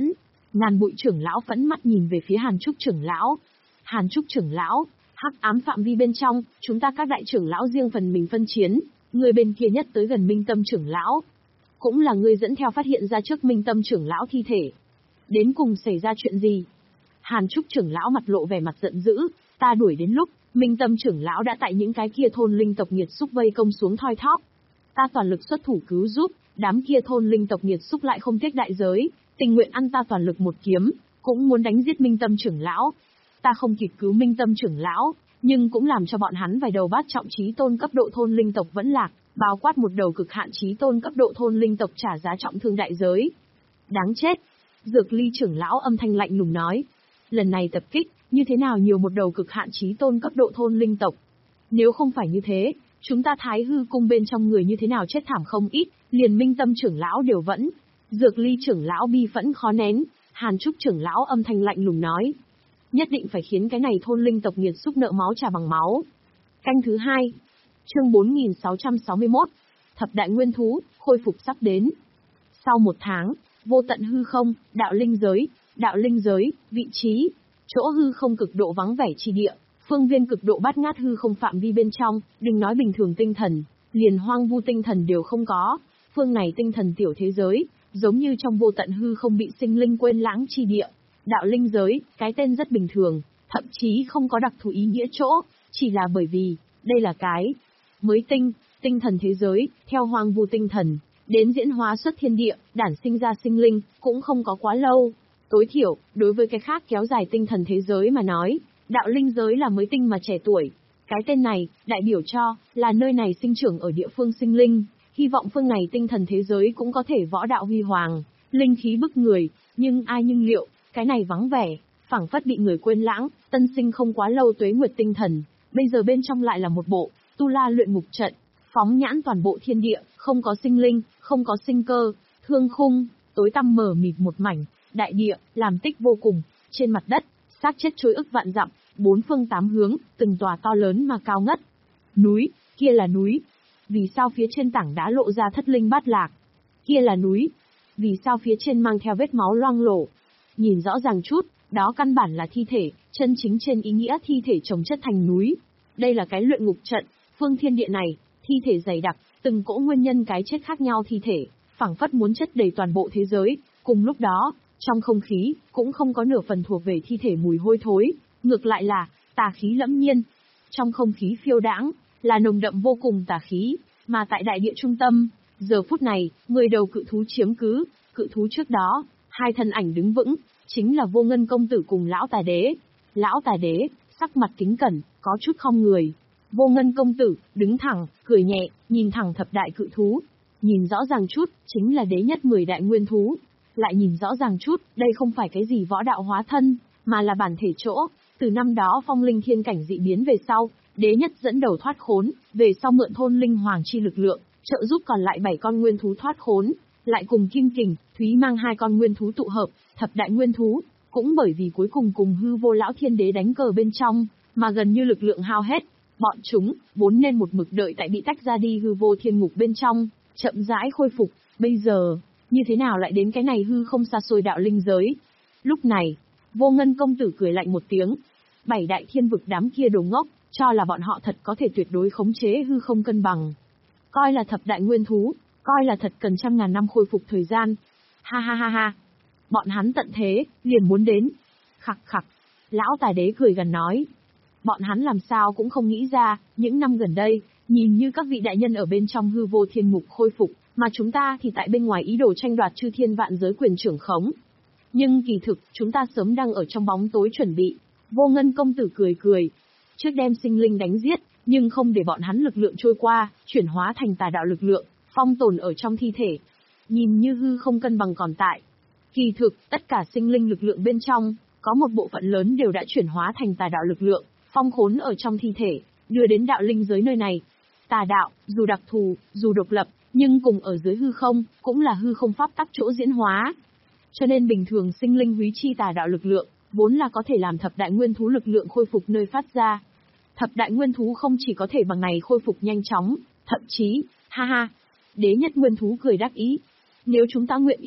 Ngàn bụi trưởng lão phẫn mắt nhìn về phía Hàn Trúc trưởng lão. Hàn Trúc trưởng lão, hắc ám phạm vi bên trong, chúng ta các đại trưởng lão riêng phần mình phân chiến, người bên kia nhất tới gần Minh Tâm trưởng lão. Cũng là người dẫn theo phát hiện ra trước Minh Tâm trưởng lão thi thể. Đến cùng xảy ra chuyện gì? Hàn Trúc trưởng lão mặt lộ vẻ mặt giận dữ, ta đuổi đến lúc, Minh Tâm trưởng lão đã tại những cái kia thôn linh tộc nghiệt xúc vây công xuống thoi thóp. Ta toàn lực xuất thủ cứu giúp, đám kia thôn linh tộc nghiệt xúc lại không tiếc đại giới, tình nguyện ăn ta toàn lực một kiếm, cũng muốn đánh giết Minh Tâm trưởng lão. Ta không kịp cứu Minh Tâm trưởng lão, nhưng cũng làm cho bọn hắn vài đầu bát trọng chí tôn cấp độ thôn linh tộc vẫn lạc, bao quát một đầu cực hạn chí tôn cấp độ thôn linh tộc trả giá trọng thương đại giới. Đáng chết! Dược Ly trưởng lão âm thanh lạnh lùng nói. Lần này tập kích, như thế nào nhiều một đầu cực hạn chí tôn cấp độ thôn linh tộc. Nếu không phải như thế, chúng ta Thái Hư cung bên trong người như thế nào chết thảm không ít, liền Minh Tâm trưởng lão đều vẫn. Dược Ly trưởng lão bi phẫn khó nén, Hàn Trúc trưởng lão âm thanh lạnh lùng nói. Nhất định phải khiến cái này thôn linh tộc nghiệt xúc nợ máu trả bằng máu. Canh thứ hai. Chương bốn nghìn sáu trăm sáu mươi mốt. Thập đại nguyên thú, khôi phục sắp đến. Sau một tháng, vô tận hư không, đạo linh giới, đạo linh giới, vị trí, chỗ hư không cực độ vắng vẻ chi địa, phương viên cực độ bát ngát hư không phạm vi bên trong, đừng nói bình thường tinh thần, liền hoang vu tinh thần đều không có, phương này tinh thần tiểu thế giới, giống như trong vô tận hư không bị sinh linh quên lãng chi địa. Đạo linh giới, cái tên rất bình thường, thậm chí không có đặc thù ý nghĩa chỗ, chỉ là bởi vì, đây là cái mới tinh, tinh thần thế giới, theo hoang vu tinh thần, đến diễn hóa xuất thiên địa, đản sinh ra sinh linh, cũng không có quá lâu. Tối thiểu, đối với cái khác kéo dài tinh thần thế giới mà nói, đạo linh giới là mới tinh mà trẻ tuổi. Cái tên này, đại biểu cho, là nơi này sinh trưởng ở địa phương sinh linh, hy vọng phương này tinh thần thế giới cũng có thể võ đạo huy hoàng, linh khí bức người, nhưng ai nhưng liệu, cái này vắng vẻ, phảng phất bị người quên lãng, tân sinh không quá lâu tuế nguyệt tinh thần, bây giờ bên trong lại là một bộ, tu la luyện ngục trận, phóng nhãn toàn bộ thiên địa, không có sinh linh, không có sinh cơ, thương khung, tối tăm mờ mịt một mảnh, đại địa, làm tích vô cùng, trên mặt đất, xác chết trôi ức vạn dặm, bốn phương tám hướng, từng tòa to lớn mà cao ngất. Núi, kia là núi. Vì sao phía trên tảng đá lộ ra thất linh bát lạc? Kia là núi. Vì sao phía trên mang theo vết máu loang lổ? Nhìn rõ ràng chút, đó căn bản là thi thể, chân chính trên ý nghĩa thi thể chồng chất thành núi. Đây là cái luyện ngục trận, phương thiên địa này, thi thể dày đặc, từng cỗ nguyên nhân cái chết khác nhau thi thể, phảng phất muốn chất đầy toàn bộ thế giới. Cùng lúc đó, trong không khí, cũng không có nửa phần thuộc về thi thể mùi hôi thối, ngược lại là, tà khí lẫm nhiên. Trong không khí phiêu đãng, là nồng đậm vô cùng tà khí, mà tại đại địa trung tâm, giờ phút này, mười đầu cự thú chiếm cứ, cự thú trước đó, hai thân ảnh đứng vững, chính là Vô Ngân công tử cùng lão tà đế. Lão tà đế, sắc mặt kính cẩn, có chút không người. Vô Ngân công tử, đứng thẳng, cười nhẹ, nhìn thẳng thập đại cự thú. Nhìn rõ ràng chút, chính là đế nhất mười đại nguyên thú. Lại nhìn rõ ràng chút, đây không phải cái gì võ đạo hóa thân, mà là bản thể chỗ. Từ năm đó phong linh thiên cảnh dị biến về sau, đế nhất dẫn đầu thoát khốn, về sau mượn thôn linh hoàng chi lực lượng, trợ giúp còn lại bảy con nguyên thú thoát khốn, lại cùng Kim Kình, Thúy mang hai con nguyên thú tụ hợp, thập đại nguyên thú, cũng bởi vì cuối cùng cùng hư vô lão thiên đế đánh cờ bên trong, mà gần như lực lượng hao hết, bọn chúng vốn nên một mực đợi tại bị tách ra đi hư vô thiên ngục bên trong, chậm rãi khôi phục, bây giờ, như thế nào lại đến cái này hư không xa xôi đạo linh giới? Lúc này, Vô Ngân công tử cười lạnh một tiếng, bảy đại thiên vực đám kia đồ ngốc, cho là bọn họ thật có thể tuyệt đối khống chế hư không cân bằng. Coi là thập đại nguyên thú, coi là thật cần trăm ngàn năm khôi phục thời gian. Ha ha ha ha. Bọn hắn tận thế, liền muốn đến. Khặc khặc. Lão tài đế cười gần nói. Bọn hắn làm sao cũng không nghĩ ra, những năm gần đây, nhìn như các vị đại nhân ở bên trong hư vô thiên ngục khôi phục, mà chúng ta thì tại bên ngoài ý đồ tranh đoạt chư thiên vạn giới quyền trưởng khống. Nhưng kỳ thực, chúng ta sớm đang ở trong bóng tối chuẩn bị. Vô Ngân công tử cười cười. Trước đem sinh linh đánh giết, nhưng không để bọn hắn lực lượng trôi qua, chuyển hóa thành tà đạo lực lượng, phong tồn ở trong thi thể. Nhìn như hư không cân bằng còn tại. Kỳ thực, tất cả sinh linh lực lượng bên trong, có một bộ phận lớn đều đã chuyển hóa thành tà đạo lực lượng, phong khốn ở trong thi thể, đưa đến đạo linh giới nơi này. Tà đạo, dù đặc thù, dù độc lập, nhưng cùng ở dưới hư không, cũng là hư không pháp tắc chỗ diễn hóa. Cho nên bình thường sinh linh húy chi tà đạo lực lượng, vốn là có thể làm thập đại nguyên thú lực lượng khôi phục nơi phát ra. Thập đại nguyên thú không chỉ có thể bằng này khôi phục nhanh chóng, thậm chí, ha ha, đế nhất nguyên thú cười đắc ý. Nếu chúng ta nguyện ý,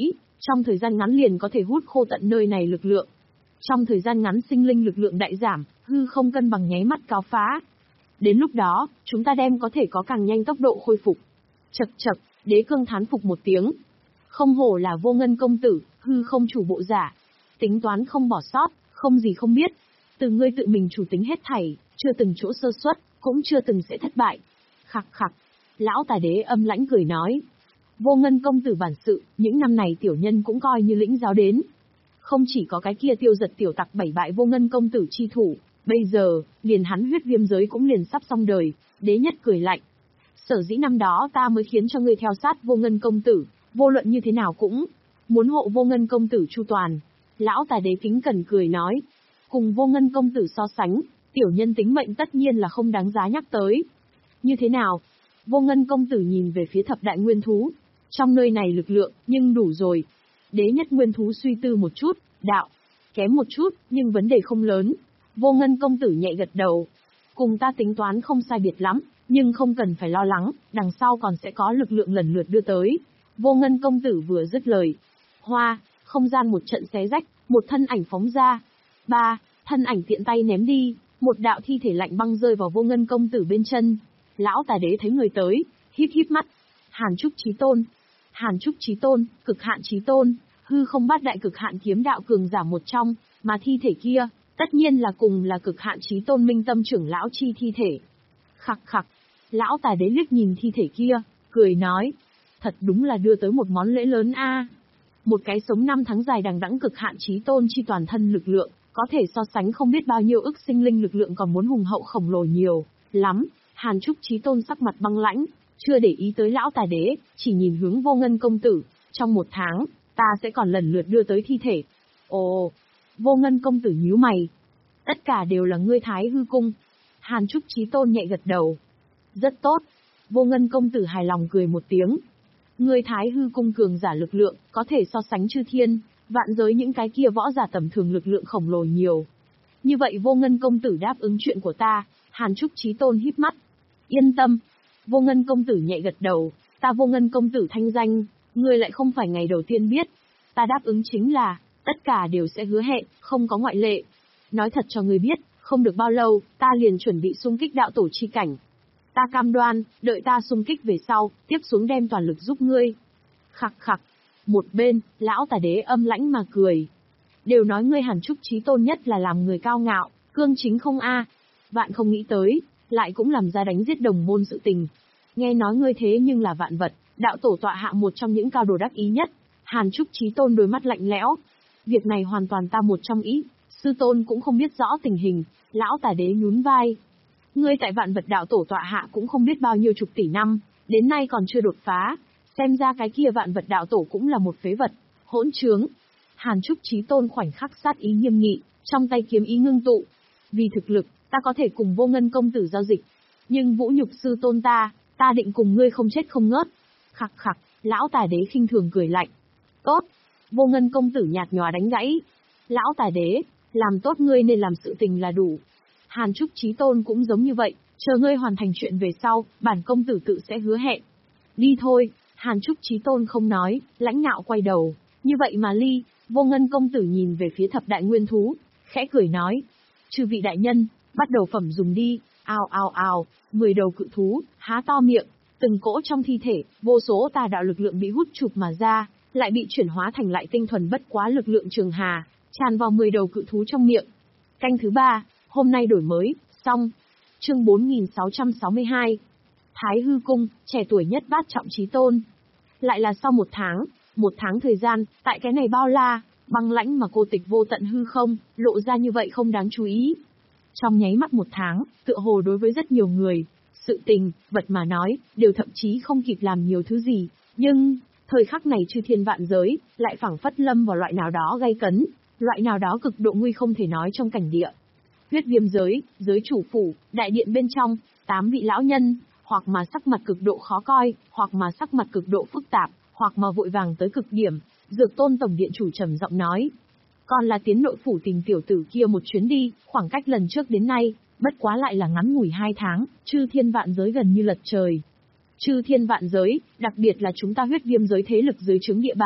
Trong thời gian ngắn liền có thể hút khô tận nơi này lực lượng. Trong thời gian ngắn sinh linh lực lượng đại giảm, hư không cân bằng nháy mắt cáo phá. Đến lúc đó, chúng ta đem có thể có càng nhanh tốc độ khôi phục. Chậc chậc, Đế Cương thán phục một tiếng. Không hổ là Vô Ngân công tử, hư không chủ bộ giả. Tính toán không bỏ sót, không gì không biết. Từ ngươi tự mình chủ tính hết thảy, chưa từng chỗ sơ suất, cũng chưa từng sẽ thất bại. Khặc khặc, lão tài đế âm lãnh cười nói. Vô Ngân công tử bản sự, những năm này tiểu nhân cũng coi như lĩnh giáo đến. Không chỉ có cái kia tiêu giật tiểu tặc bảy bại Vô Ngân công tử chi thủ, bây giờ, liền hắn huyết viêm giới cũng liền sắp xong đời, đế nhất cười lạnh. Sở dĩ năm đó ta mới khiến cho ngươi theo sát Vô Ngân công tử, vô luận như thế nào cũng muốn hộ Vô Ngân công tử chu toàn. Lão tài đế kính cẩn cười nói, cùng Vô Ngân công tử so sánh, tiểu nhân tính mệnh tất nhiên là không đáng giá nhắc tới. Như thế nào? Vô Ngân công tử nhìn về phía thập đại nguyên thú. Trong nơi này lực lượng, nhưng đủ rồi. Đế nhất nguyên thú suy tư một chút, đạo. Kém một chút, nhưng vấn đề không lớn. Vô Ngân công tử nhẹ gật đầu. Cùng ta tính toán không sai biệt lắm, nhưng không cần phải lo lắng, đằng sau còn sẽ có lực lượng lần lượt đưa tới. Vô Ngân công tử vừa dứt lời. Hoa, không gian một trận xé rách, một thân ảnh phóng ra. Ba, thân ảnh tiện tay ném đi, một đạo thi thể lạnh băng rơi vào Vô Ngân công tử bên chân. Lão tà đế thấy người tới, híp híp mắt. Hàn Trúc Chí Tôn. Hàn Trúc Chí Tôn, cực hạn chí tôn, hư không bát đại cực hạn kiếm đạo cường giả một trong, mà thi thể kia, tất nhiên là cùng là cực hạn chí tôn Minh Tâm trưởng lão chi thi thể. Khặc khặc, lão tài đế liếc nhìn thi thể kia, cười nói, thật đúng là đưa tới một món lễ lớn a. Một cái sống năm tháng dài đằng đẵng cực hạn chí tôn chi toàn thân lực lượng, có thể so sánh không biết bao nhiêu ức sinh linh lực lượng còn muốn hùng hậu khổng lồ nhiều lắm. Hàn Trúc Chí Tôn sắc mặt băng lãnh, chưa để ý tới lão tài đế, chỉ nhìn hướng Vô Ngân công tử, trong một tháng, ta sẽ còn lần lượt đưa tới thi thể. Ồ, Vô Ngân công tử nhíu mày. Tất cả đều là ngươi Thái Hư cung. Hàn Trúc Chí Tôn nhẹ gật đầu. Rất tốt. Vô Ngân công tử hài lòng cười một tiếng. Ngươi Thái Hư cung cường giả lực lượng, có thể so sánh chư thiên, vạn giới những cái kia võ giả tầm thường lực lượng khổng lồ nhiều. Như vậy Vô Ngân công tử đáp ứng chuyện của ta. Hàn Trúc Chí Tôn híp mắt. Yên tâm. Vô Ngân công tử nhẹ gật đầu, ta Vô Ngân công tử thanh danh, ngươi lại không phải ngày đầu tiên biết. Ta đáp ứng chính là, tất cả đều sẽ hứa hẹn, không có ngoại lệ. Nói thật cho ngươi biết, không được bao lâu, ta liền chuẩn bị xung kích đạo tổ chi cảnh. Ta cam đoan, đợi ta xung kích về sau, tiếp xuống đem toàn lực giúp ngươi. Khặc khặc. Một bên, lão tà đế âm lãnh mà cười. Đều nói ngươi Hàn Trúc Chí Tôn nhất là làm người cao ngạo, cương chính không a. Vạn không nghĩ tới, lại cũng làm ra đánh giết đồng môn sự tình. Nghe nói ngươi thế nhưng là vạn vật, đạo tổ tọa hạ một trong những cao đồ đắc ý nhất. Hàn Trúc Chí Tôn đôi mắt lạnh lẽo. Việc này hoàn toàn ta một trong ý, sư tôn cũng không biết rõ tình hình. Lão tà đế nhún vai. Ngươi tại vạn vật đạo tổ tọa hạ cũng không biết bao nhiêu chục tỷ năm, đến nay còn chưa đột phá. Xem ra cái kia vạn vật đạo tổ cũng là một phế vật, hỗn trướng. Hàn Trúc Chí Tôn khoảnh khắc sát ý nghiêm nghị, trong tay kiếm ý ngưng tụ. Vì thực lực, ta có thể cùng Vô Ngân công tử giao dịch, nhưng vũ nhục sư tôn ta, ta định cùng ngươi không chết không ngớt. Khặc khặc, lão tài đế khinh thường cười lạnh. Tốt. Vô Ngân công tử nhạt nhòa đánh gãy. Lão tài đế, làm tốt ngươi nên làm sự tình là đủ. Hàn Trúc Chí Tôn cũng giống như vậy, chờ ngươi hoàn thành chuyện về sau, bản công tử tự sẽ hứa hẹn. Đi thôi. Hàn Trúc Chí Tôn không nói, lãnh ngạo quay đầu. Như vậy mà ly. Vô Ngân công tử nhìn về phía thập đại nguyên thú, khẽ cười nói. Chư vị đại nhân, bắt đầu phẩm dùng đi. Ao ao ao, mười đầu cự thú, há to miệng, từng cỗ trong thi thể, vô số tà đạo lực lượng bị hút chụp mà ra, lại bị chuyển hóa thành lại tinh thuần bất quá lực lượng trường hà, tràn vào mười đầu cự thú trong miệng. Canh thứ ba, hôm nay đổi mới, xong. Chương bốn nghìn sáu trăm sáu mươi hai. Thái Hư cung, trẻ tuổi nhất bát trọng chí tôn. Lại là sau một tháng, một tháng thời gian, tại cái này bao la, băng lãnh mà cô tịch vô tận hư không, lộ ra như vậy không đáng chú ý. Trong nháy mắt một tháng, tựa hồ đối với rất nhiều người, sự tình, vật mà nói, đều thậm chí không kịp làm nhiều thứ gì, nhưng, thời khắc này chư thiên vạn giới, lại phảng phất lâm vào loại nào đó gay cấn, loại nào đó cực độ nguy không thể nói trong cảnh địa. Huyết viêm giới, giới chủ phủ, đại điện bên trong, tám vị lão nhân, hoặc mà sắc mặt cực độ khó coi, hoặc mà sắc mặt cực độ phức tạp, hoặc mà vội vàng tới cực điểm, Dược Tôn tổng điện chủ trầm giọng nói. Còn là tiến nội phủ tình tiểu tử kia một chuyến đi, khoảng cách lần trước đến nay, bất quá lại là ngắn ngủi hai tháng, chư thiên vạn giới gần như lật trời. Chư thiên vạn giới, đặc biệt là chúng ta huyết viêm giới thế lực dưới trướng địa bàn,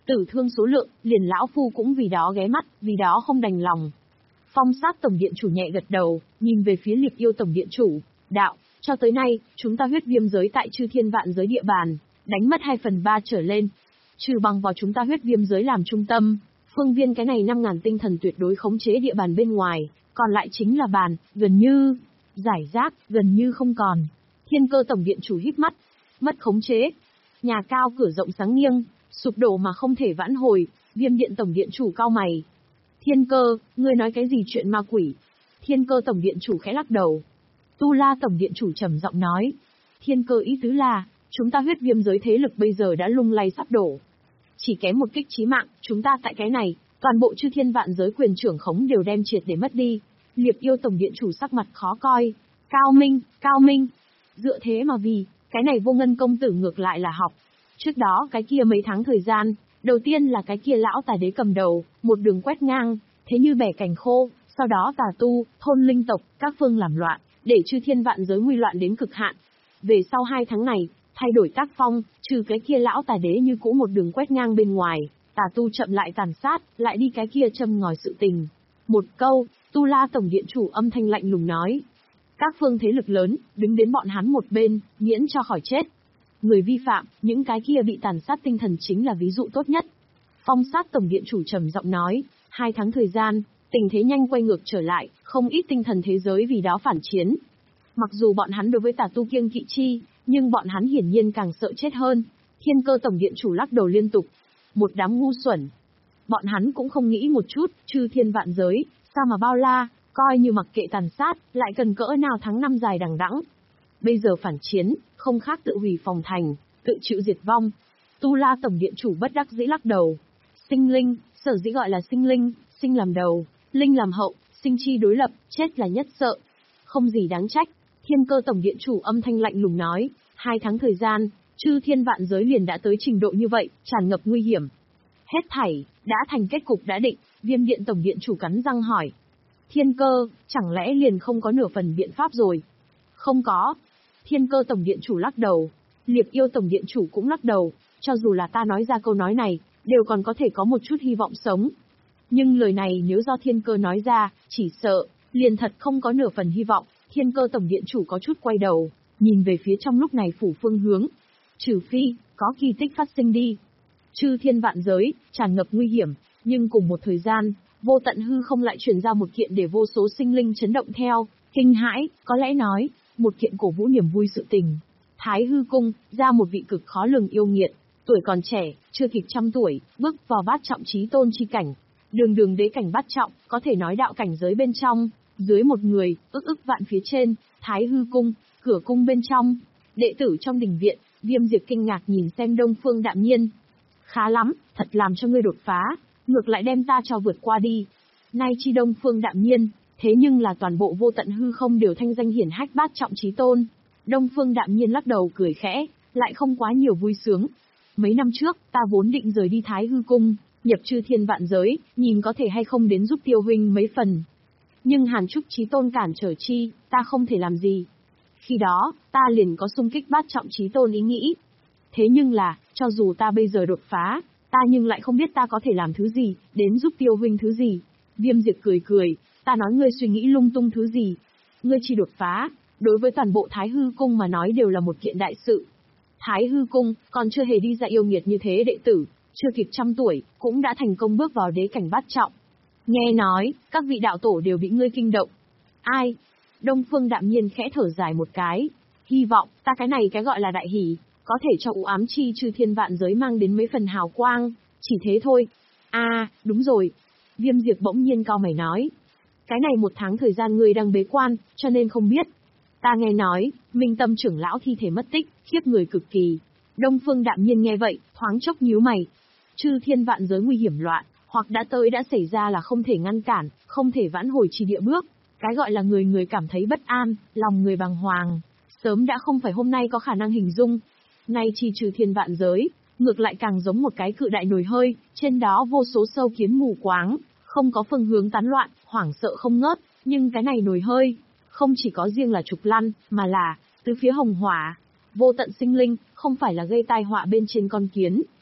Tử thương số lượng, liền lão phu cũng vì đó ghé mắt, vì đó không đành lòng. Phong Sát tổng điện chủ nhẹ gật đầu, nhìn về phía Liệp Yêu tổng điện chủ, đạo, cho tới nay, chúng ta huyết viêm giới tại chư thiên vạn giới địa bàn, đánh mất hai phần ba trở lên. Trừ bằng vào chúng ta huyết viêm giới làm trung tâm, phương viên cái này năm ngàn tinh thần tuyệt đối khống chế địa bàn bên ngoài, còn lại chính là bàn, gần như, giải rác, gần như không còn. Thiên Cơ tổng điện chủ híp mắt, mất khống chế. Nhà cao cửa rộng sáng nghiêng, sụp đổ mà không thể vãn hồi, Viêm điện tổng điện chủ cau mày. Thiên Cơ, ngươi nói cái gì chuyện ma quỷ? Thiên Cơ tổng điện chủ khẽ lắc đầu. Tu La tổng điện chủ trầm giọng nói. Thiên Cơ ý tứ là, chúng ta huyết viêm giới thế lực bây giờ đã lung lay sắp đổ. Chỉ kém một kích chí mạng, chúng ta tại cái này, toàn bộ chư thiên vạn giới quyền trưởng khống đều đem triệt để mất đi. Liệp Yêu tổng điện chủ sắc mặt khó coi. Cao Minh, Cao Minh. Dựa thế mà vì, cái này Vô Ngân công tử ngược lại là học. Trước đó cái kia mấy tháng thời gian, đầu tiên là cái kia lão tà đế cầm đầu, một đường quét ngang, thế như bẻ cành khô, sau đó tà tu, thôn linh tộc, các phương làm loạn, để chư thiên vạn giới nguy loạn đến cực hạn. Về sau hai tháng này, thay đổi tác phong, trừ cái kia lão tà đế như cũ một đường quét ngang bên ngoài, tà tu chậm lại tàn sát, lại đi cái kia châm ngòi sự tình. Một câu, Tu La tổng điện chủ âm thanh lạnh lùng nói. Các phương thế lực lớn, đứng đến bọn hắn một bên, miễn cho khỏi chết. Người vi phạm, những cái kia bị tàn sát tinh thần chính là ví dụ tốt nhất. Phong Sát tổng điện chủ trầm giọng nói, hai tháng thời gian, tình thế nhanh quay ngược trở lại, không ít tinh thần thế giới vì đó phản chiến. Mặc dù bọn hắn đối với tà tu kiêng kỵ chi, nhưng bọn hắn hiển nhiên càng sợ chết hơn. Thiên Cơ tổng điện chủ lắc đầu liên tục. Một đám ngu xuẩn. Bọn hắn cũng không nghĩ một chút, chư thiên vạn giới, sao mà bao la, coi như mặc kệ tàn sát, lại cần cỡ nào tháng năm dài đằng đẵng. Bây giờ phản chiến, không khác tự hủy phòng thành, tự chịu diệt vong. Tu La tổng điện chủ bất đắc dĩ lắc đầu. Sinh linh, sở dĩ gọi là sinh linh, sinh làm đầu, linh làm hậu, sinh chi đối lập, chết là nhất sợ. Không gì đáng trách. Thiên Cơ tổng điện chủ âm thanh lạnh lùng nói, hai tháng thời gian, chư thiên vạn giới liền đã tới trình độ như vậy, tràn ngập nguy hiểm. Hết thảy, đã thành kết cục đã định, Viêm điện tổng điện chủ cắn răng hỏi. Thiên Cơ, chẳng lẽ liền không có nửa phần biện pháp rồi? Không có. Thiên Cơ tổng điện chủ lắc đầu. Liệp Yêu tổng điện chủ cũng lắc đầu, cho dù là ta nói ra câu nói này, đều còn có thể có một chút hy vọng sống. Nhưng lời này nếu do Thiên Cơ nói ra, chỉ sợ, liền thật không có nửa phần hy vọng. Thiên Cơ tổng điện chủ có chút quay đầu, nhìn về phía trong lúc này phủ phương hướng. Trừ phi, có kỳ tích phát sinh đi. Chư thiên vạn giới, tràn ngập nguy hiểm, nhưng cùng một thời gian, vô tận hư không lại truyền ra một kiện để vô số sinh linh chấn động theo, kinh hãi, có lẽ nói, một kiện cổ vũ niềm vui sự tình. Thái hư cung, ra một vị cực khó lường yêu nghiệt, tuổi còn trẻ, chưa kịp trăm tuổi, bước vào bát trọng chí tôn chi cảnh. Đường đường đế cảnh bát trọng, có thể nói đạo cảnh giới bên trong, dưới một người, ức ức vạn phía trên, Thái hư cung, cửa cung bên trong. Đệ tử trong đình viện, Viêm Diệp kinh ngạc nhìn xem Đông Phương Đạm Nhiên. Khá lắm, thật làm cho ngươi đột phá, ngược lại đem ta cho vượt qua đi. Nay chi Đông Phương Đạm Nhiên, thế nhưng là toàn bộ vô tận hư không đều thanh danh hiển hách bát trọng chí tôn. Đông Phương Đạm Nhiên lắc đầu cười khẽ, lại không quá nhiều vui sướng. Mấy năm trước, ta vốn định rời đi Thái hư cung, nhập chư thiên vạn giới, nhìn có thể hay không đến giúp Tiêu huynh mấy phần. Nhưng Hàn Trúc chí tôn cản trở chi, ta không thể làm gì. Khi đó, ta liền có xung kích bát trọng chí tôn ý nghĩ. Thế nhưng là, cho dù ta bây giờ đột phá, ta nhưng lại không biết ta có thể làm thứ gì, đến giúp Tiêu huynh thứ gì. Viêm Diệp cười cười, ta nói ngươi suy nghĩ lung tung thứ gì. Ngươi chỉ đột phá, đối với toàn bộ Thái hư cung mà nói đều là một kiện đại sự. Thái hư cung, còn chưa hề đi ra yêu nghiệt như thế đệ tử, chưa kịp trăm tuổi, cũng đã thành công bước vào đế cảnh bát trọng. Nghe nói, các vị đạo tổ đều bị ngươi kinh động. Ai? Đông Phương Đạm Nhiên khẽ thở dài một cái. Hy vọng, ta cái này cái gọi là đại hỷ, có thể cho u ám chi chư thiên vạn giới mang đến mấy phần hào quang, chỉ thế thôi. À, đúng rồi. Viêm Diệp bỗng nhiên cau mày nói. Cái này một tháng thời gian ngươi đang bế quan, cho nên không biết. Ta nghe nói, Minh Tâm trưởng lão thi thể mất tích, khiếp người cực kỳ. Đông Phương Đạm Nhiên nghe vậy, thoáng chốc nhíu mày. Chư thiên vạn giới nguy hiểm loạn, hoặc đã tới đã xảy ra là không thể ngăn cản, không thể vãn hồi chi địa bước. Cái gọi là người người cảm thấy bất an, lòng người bàng hoàng, sớm đã không phải hôm nay có khả năng hình dung. Nay chi trừ thiên vạn giới, ngược lại càng giống một cái cự đại nồi hơi, trên đó vô số sâu kiến mù quáng, không có phương hướng tán loạn, hoảng sợ không ngớt, nhưng cái này nồi hơi, không chỉ có riêng là trục lăn, mà là, từ phía hồng hỏa, vô tận sinh linh, không phải là gây tai họa bên trên con kiến,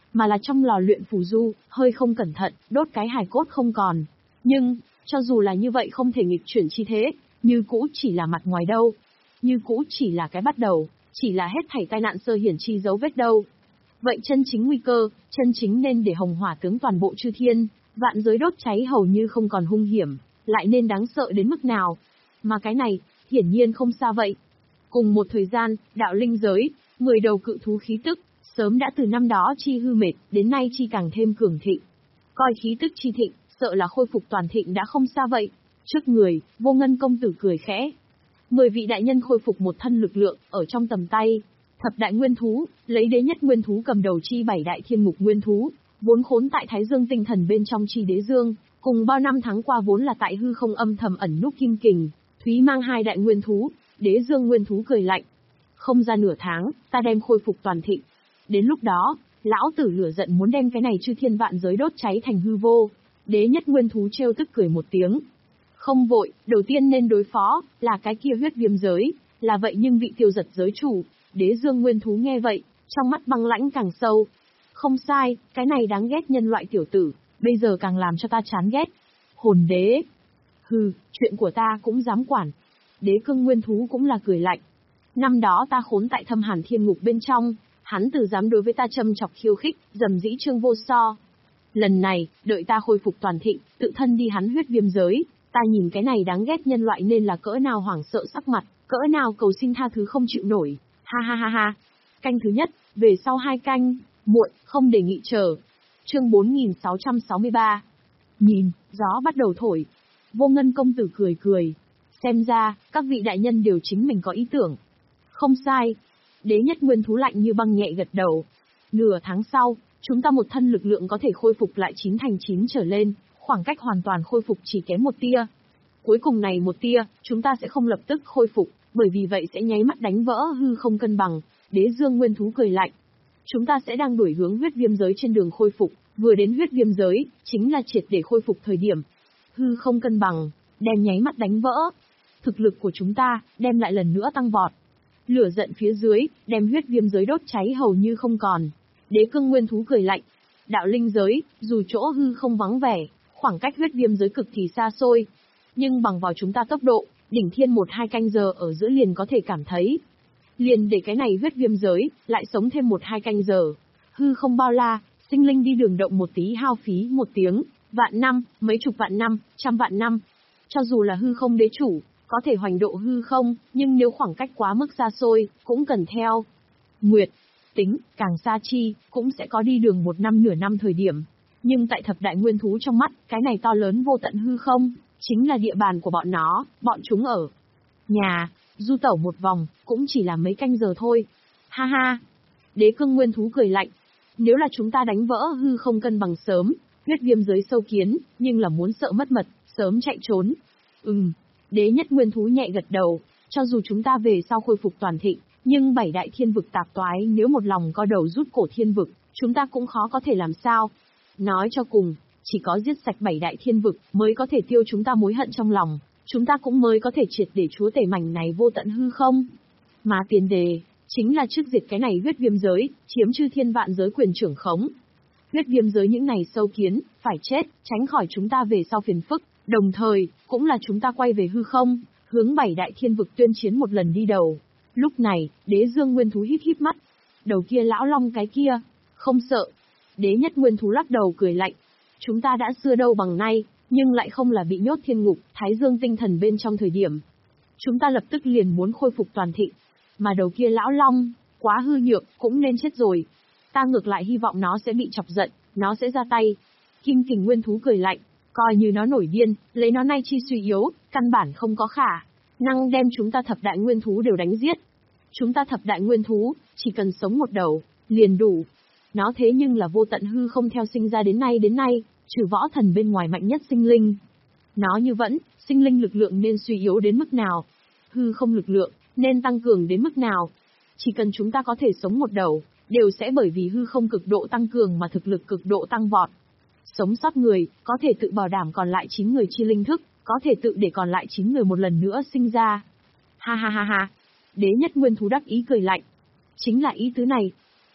mà là trong lò luyện phù du, hơi không cẩn thận, đốt cái hài cốt không còn. Nhưng, cho dù là như vậy không thể nghịch chuyển chi thế, như cũ chỉ là mặt ngoài đâu. Như cũ chỉ là cái bắt đầu, chỉ là hết thảy tai nạn sơ hiển chi dấu vết đâu. Vậy chân chính nguy cơ, chân chính nên để hồng hỏa tướng toàn bộ chư thiên, vạn giới đốt cháy hầu như không còn hung hiểm, lại nên đáng sợ đến mức nào. Mà cái này, hiển nhiên không xa vậy. Cùng một thời gian, đạo linh giới, mười đầu cự thú khí tức, sớm đã từ năm đó chi hư mệt, đến nay chi càng thêm cường thịnh. Coi khí tức chi thịnh, sợ là khôi phục toàn thịnh đã không xa vậy. Trước người, Vô Ngân công tử cười khẽ. Mười vị đại nhân khôi phục một thân lực lượng, ở trong tầm tay. Thập đại nguyên thú, lấy đế nhất nguyên thú cầm đầu chi bảy đại thiên ngục nguyên thú, vốn khốn tại Thái Dương tinh thần bên trong chi đế dương, cùng bao năm tháng qua vốn là tại hư không âm thầm ẩn núp kim kình, Thúy mang hai đại nguyên thú, đế dương nguyên thú cười lạnh. Không ra nửa tháng, ta đem khôi phục toàn thịnh. Đến lúc đó, lão tử lửa giận muốn đem cái này chư thiên vạn giới đốt cháy thành hư vô. Đế nhất nguyên thú trêu tức cười một tiếng. Không vội, đầu tiên nên đối phó, là cái kia huyết viêm giới, là vậy nhưng vị tiêu giật giới chủ, đế dương nguyên thú nghe vậy, trong mắt băng lãnh càng sâu. Không sai, cái này đáng ghét nhân loại tiểu tử, bây giờ càng làm cho ta chán ghét. Hồn đế. Hừ, chuyện của ta cũng dám quản. Đế cương nguyên thú cũng là cười lạnh. Năm đó ta khốn tại thâm hàn thiên ngục bên trong, hắn từ dám đối với ta châm chọc khiêu khích, dầm dĩ trương vô so. Lần này, đợi ta khôi phục toàn thịnh, tự thân đi hắn huyết viêm giới, ta nhìn cái này đáng ghét nhân loại nên là cỡ nào hoảng sợ sắc mặt, cỡ nào cầu xin tha thứ không chịu nổi. Ha ha ha ha. Canh thứ nhất, về sau hai canh, muộn, không đề nghị chờ. Chương bốn nghìn sáu trăm sáu mươi ba. Nhìn, gió bắt đầu thổi. Vô Ngân công tử cười cười. Xem ra, các vị đại nhân đều chính mình có ý tưởng. Không sai. Đế nhất nguyên thú lạnh như băng nhẹ gật đầu. Nửa tháng sau, chúng ta một thân lực lượng có thể khôi phục lại chín thành chín trở lên, khoảng cách hoàn toàn khôi phục chỉ kém một tia. Cuối cùng này một tia, chúng ta sẽ không lập tức khôi phục, bởi vì vậy sẽ nháy mắt đánh vỡ hư không cân bằng. Đế dương nguyên thú cười lạnh. Chúng ta sẽ đang đuổi hướng huyết viêm giới trên đường khôi phục, vừa đến huyết viêm giới, chính là triệt để khôi phục thời điểm. Hư không cân bằng, đem nháy mắt đánh vỡ. Thực lực của chúng ta, đem lại lần nữa tăng vọt. Lửa giận phía dưới, đem huyết viêm giới đốt cháy hầu như không còn. Đế cương nguyên thú cười lạnh. Đạo linh giới, dù chỗ hư không vắng vẻ, khoảng cách huyết viêm giới cực kỳ xa xôi. Nhưng bằng vào chúng ta tốc độ, đỉnh thiên một hai canh giờ ở giữa liền có thể cảm thấy. Liền để cái này huyết viêm giới, lại sống thêm một hai canh giờ. Hư không bao la, sinh linh đi đường động một tí hao phí một tiếng, vạn năm, mấy chục vạn năm, trăm vạn năm. Cho dù là hư không đế chủ, có thể hoành độ hư không, nhưng nếu khoảng cách quá mức xa xôi, cũng cần theo. Nguyệt, tính, càng xa chi, cũng sẽ có đi đường một năm nửa năm thời điểm. Nhưng tại thập đại nguyên thú trong mắt, cái này to lớn vô tận hư không, chính là địa bàn của bọn nó, bọn chúng ở nhà, du tẩu một vòng, cũng chỉ là mấy canh giờ thôi. Ha ha! Đế cương nguyên thú cười lạnh. Nếu là chúng ta đánh vỡ hư không cân bằng sớm, huyết viêm giới sâu kiến, nhưng là muốn sợ mất mật, sớm chạy trốn. Ừm, đế nhất nguyên thú nhẹ gật đầu, cho dù chúng ta về sau khôi phục toàn thịnh, nhưng bảy đại thiên vực tạp toái nếu một lòng co đầu rút cổ thiên vực, chúng ta cũng khó có thể làm sao. Nói cho cùng, chỉ có giết sạch bảy đại thiên vực mới có thể tiêu chúng ta mối hận trong lòng, chúng ta cũng mới có thể triệt để chúa tể mảnh này vô tận hư không. Mà tiền đề, chính là trước diệt cái này huyết viêm giới, chiếm chư thiên vạn giới quyền trưởng khống. Huyết viêm giới những này sâu kiến, phải chết, tránh khỏi chúng ta về sau phiền phức, đồng thời, cũng là chúng ta quay về hư không, hướng bảy đại thiên vực tuyên chiến một lần đi đầu. Lúc này, đế dương nguyên thú híp híp mắt. Đầu kia lão long cái kia, không sợ. Đế nhất nguyên thú lắc đầu cười lạnh. Chúng ta đã xưa đâu bằng nay, nhưng lại không là bị nhốt thiên ngục, thái dương tinh thần bên trong thời điểm. Chúng ta lập tức liền muốn khôi phục toàn thịnh. Mà đầu kia lão long, quá hư nhược, cũng nên chết rồi. Ta ngược lại hy vọng nó sẽ bị chọc giận, nó sẽ ra tay. Kim kình nguyên thú cười lạnh, coi như nó nổi điên, lấy nó nay chi suy yếu, căn bản không có khả năng đem chúng ta thập đại nguyên thú đều đánh giết. Chúng ta thập đại nguyên thú, chỉ cần sống một đầu, liền đủ. Nó thế nhưng là vô tận hư không theo sinh ra đến nay đến nay, trừ võ thần bên ngoài mạnh nhất sinh linh. Nó như vẫn, sinh linh lực lượng nên suy yếu đến mức nào? Hư không lực lượng, nên tăng cường đến mức nào? Chỉ cần chúng ta có thể sống một đầu, đều sẽ bởi vì hư không cực độ tăng cường mà thực lực cực độ tăng vọt. Sống sót người, có thể tự bảo đảm còn lại chín người chi linh thức, có thể tự để còn lại chín người một lần nữa sinh ra. Ha ha ha ha. Đế nhất nguyên thú đắc ý cười lạnh. Chính là ý tứ này.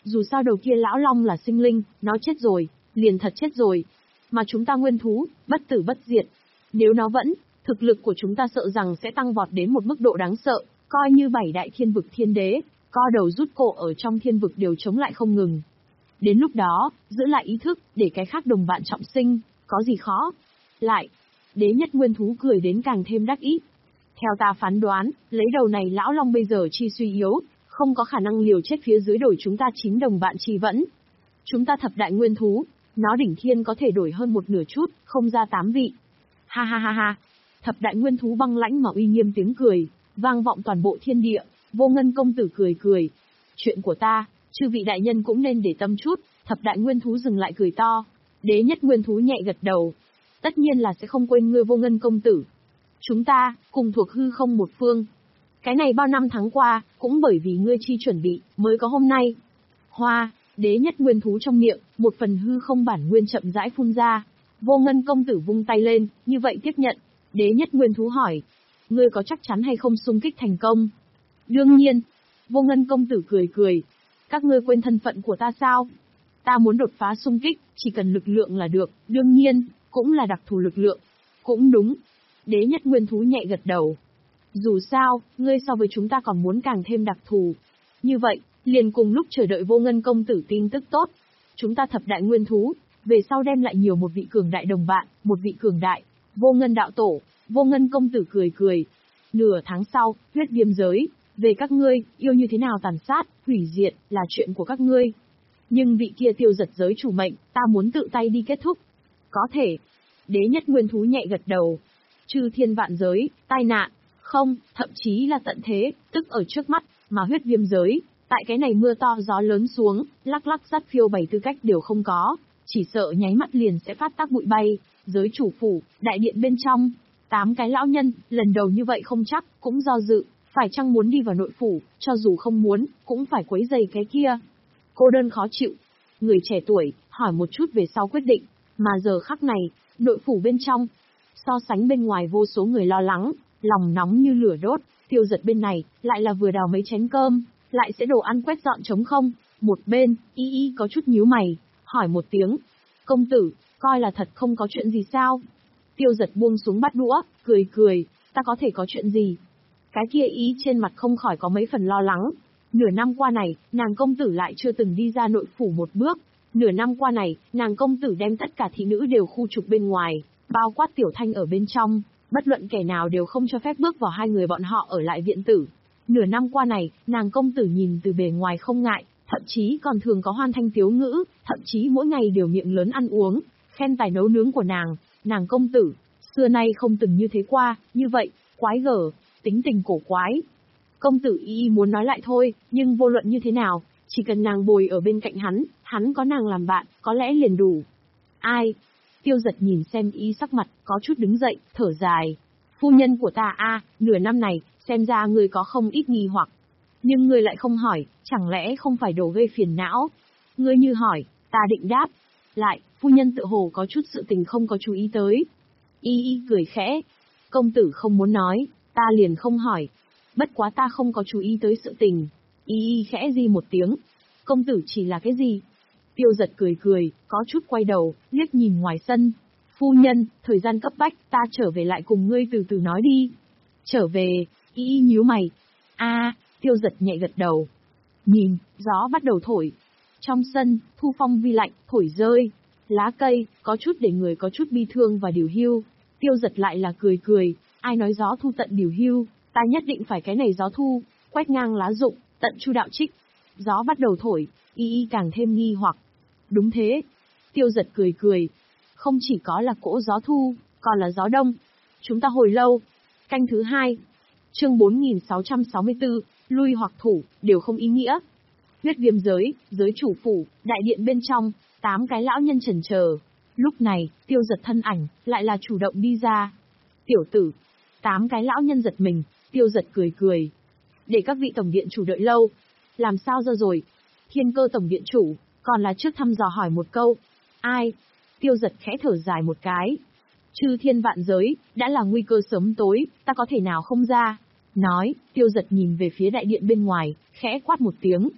Dù sao đầu kia lão long là sinh linh, nó chết rồi, liền thật chết rồi. Mà chúng ta nguyên thú, bất tử bất diệt. Nếu nó vẫn, thực lực của chúng ta sợ rằng sẽ tăng vọt đến một mức độ đáng sợ, coi như bảy đại thiên vực thiên đế, co đầu rút cổ ở trong thiên vực đều chống lại không ngừng. Đến lúc đó, giữ lại ý thức, để cái khác đồng bạn trọng sinh, có gì khó. Lại, đế nhất nguyên thú cười đến càng thêm đắc ý. Theo ta phán đoán, lấy đầu này lão long bây giờ chi suy yếu, không có khả năng liều chết phía dưới đổi chúng ta chín đồng bạn chi vẫn. Chúng ta thập đại nguyên thú, nó đỉnh thiên có thể đổi hơn một nửa chút, không ra tám vị. Ha ha ha ha, thập đại nguyên thú băng lãnh mà uy nghiêm tiếng cười, vang vọng toàn bộ thiên địa. Vô Ngân công tử cười cười. Chuyện của ta, chư vị đại nhân cũng nên để tâm chút. Thập đại nguyên thú dừng lại cười to. Đế nhất nguyên thú nhẹ gật đầu. Tất nhiên là sẽ không quên ngươi Vô Ngân công tử. Chúng ta, cùng thuộc hư không một phương. Cái này bao năm tháng qua, cũng bởi vì ngươi chi chuẩn bị, mới có hôm nay. Hoa, đế nhất nguyên thú trong miệng, một phần hư không bản nguyên chậm rãi phun ra. Vô Ngân công tử vung tay lên, như vậy tiếp nhận. Đế nhất nguyên thú hỏi. Ngươi có chắc chắn hay không xung kích thành công? Đương nhiên. Vô Ngân công tử cười cười. Các ngươi quên thân phận của ta sao? Ta muốn đột phá xung kích, chỉ cần lực lượng là được, đương nhiên, cũng là đặc thù lực lượng. Cũng đúng. Đế nhất nguyên thú nhẹ gật đầu. Dù sao, ngươi so với chúng ta còn muốn càng thêm đặc thù. Như vậy, liền cùng lúc chờ đợi Vô Ngân công tử tin tức tốt. Chúng ta thập đại nguyên thú, về sau đem lại nhiều một vị cường đại đồng bạn, một vị cường đại, Vô Ngân đạo tổ. Vô Ngân công tử cười cười. Nửa tháng sau, huyết viêm giới, về các ngươi, yêu như thế nào tàn sát, hủy diệt, là chuyện của các ngươi. Nhưng vị kia tiêu giật giới chủ mệnh, ta muốn tự tay đi kết thúc. Có thể. Đế nhất nguyên thú nhẹ gật đầu. Chư thiên vạn giới, tai nạn, không, thậm chí là tận thế, tức ở trước mắt, mà huyết viêm giới, tại cái này mưa to gió lớn xuống, lắc lắc dắt phiêu bảy tư cách đều không có, chỉ sợ nháy mắt liền sẽ phát tác bụi bay, giới chủ phủ, đại điện bên trong. Tám cái lão nhân, lần đầu như vậy không chắc, cũng do dự, phải chăng muốn đi vào nội phủ, cho dù không muốn, cũng phải quấy giày cái kia. Cô đơn khó chịu. Người trẻ tuổi, hỏi một chút về sau quyết định, mà giờ khắc này, nội phủ bên trong, so sánh bên ngoài vô số người lo lắng, lòng nóng như lửa đốt, tiêu giật bên này, lại là vừa đào mấy chén cơm, lại sẽ đồ ăn quét dọn trống không. Một bên, y y có chút nhíu mày, hỏi một tiếng. Công tử, coi là thật không có chuyện gì sao? Tiêu giật buông xuống bát đũa, cười cười, ta có thể có chuyện gì? Cái kia ý trên mặt không khỏi có mấy phần lo lắng. Nửa năm qua này, nàng công tử lại chưa từng đi ra nội phủ một bước. Nửa năm qua này, nàng công tử đem tất cả thị nữ đều khu trục bên ngoài, bao quát Tiểu Thanh ở bên trong, bất luận kẻ nào đều không cho phép bước vào hai người bọn họ ở lại viện tử. Nửa năm qua này, nàng công tử nhìn từ bề ngoài không ngại, thậm chí còn thường có hoan thanh tiếu ngữ, thậm chí mỗi ngày đều miệng lớn ăn uống, khen tài nấu nướng của nàng. Nàng công tử, xưa nay không từng như thế qua, như vậy, quái gở, tính tình cổ quái. Công tử y y muốn nói lại thôi, nhưng vô luận như thế nào, chỉ cần nàng bồi ở bên cạnh hắn, hắn có nàng làm bạn, có lẽ liền đủ. Ai? Tiêu giật nhìn xem y sắc mặt, có chút đứng dậy, thở dài. Phu nhân của ta a, nửa năm này, xem ra ngươi có không ít nghi hoặc. Nhưng ngươi lại không hỏi, chẳng lẽ không phải đồ gây phiền não? Ngươi như hỏi, ta định đáp. Lại, phu nhân tự hồ có chút sự tình không có chú ý tới. Y y cười khẽ. Công tử không muốn nói, ta liền không hỏi. Bất quá ta không có chú ý tới sự tình. Y y khẽ di một tiếng. Công tử chỉ là cái gì? Tiêu giật cười cười, có chút quay đầu, liếc nhìn ngoài sân. Phu nhân, thời gian cấp bách, ta trở về lại cùng ngươi từ từ nói đi. Trở về, y y nhíu mày. A, tiêu giật nhẹ gật đầu. Nhìn, gió bắt đầu thổi. Trong sân, thu phong vi lạnh, thổi rơi. Lá cây, có chút để người có chút bi thương và điều hưu. Tiêu giật lại là cười cười, ai nói gió thu tận điều hưu, ta nhất định phải cái này gió thu, quét ngang lá rụng, tận chu đạo trích. Gió bắt đầu thổi, y y càng thêm nghi hoặc. Đúng thế. Tiêu giật cười cười. Không chỉ có là cỗ gió thu, còn là gió đông. Chúng ta hồi lâu. Canh thứ hai. Chương bốn nghìn sáu trăm sáu mươi tư, lui hoặc thủ, đều không ý nghĩa. Huyết viêm giới, giới chủ phủ, đại điện bên trong, tám cái lão nhân chần chờ. Lúc này, tiêu giật thân ảnh, lại là chủ động đi ra. Tiểu tử. Tám cái lão nhân giật mình, tiêu giật cười cười. Để các vị tổng điện chủ đợi lâu. Làm sao ra rồi? Thiên Cơ tổng điện chủ, còn là trước thăm dò hỏi một câu. Ai? Tiêu giật khẽ thở dài một cái. Chư thiên vạn giới, đã là nguy cơ sớm tối, ta có thể nào không ra? Nói, tiêu giật nhìn về phía đại điện bên ngoài, khẽ quát một tiếng.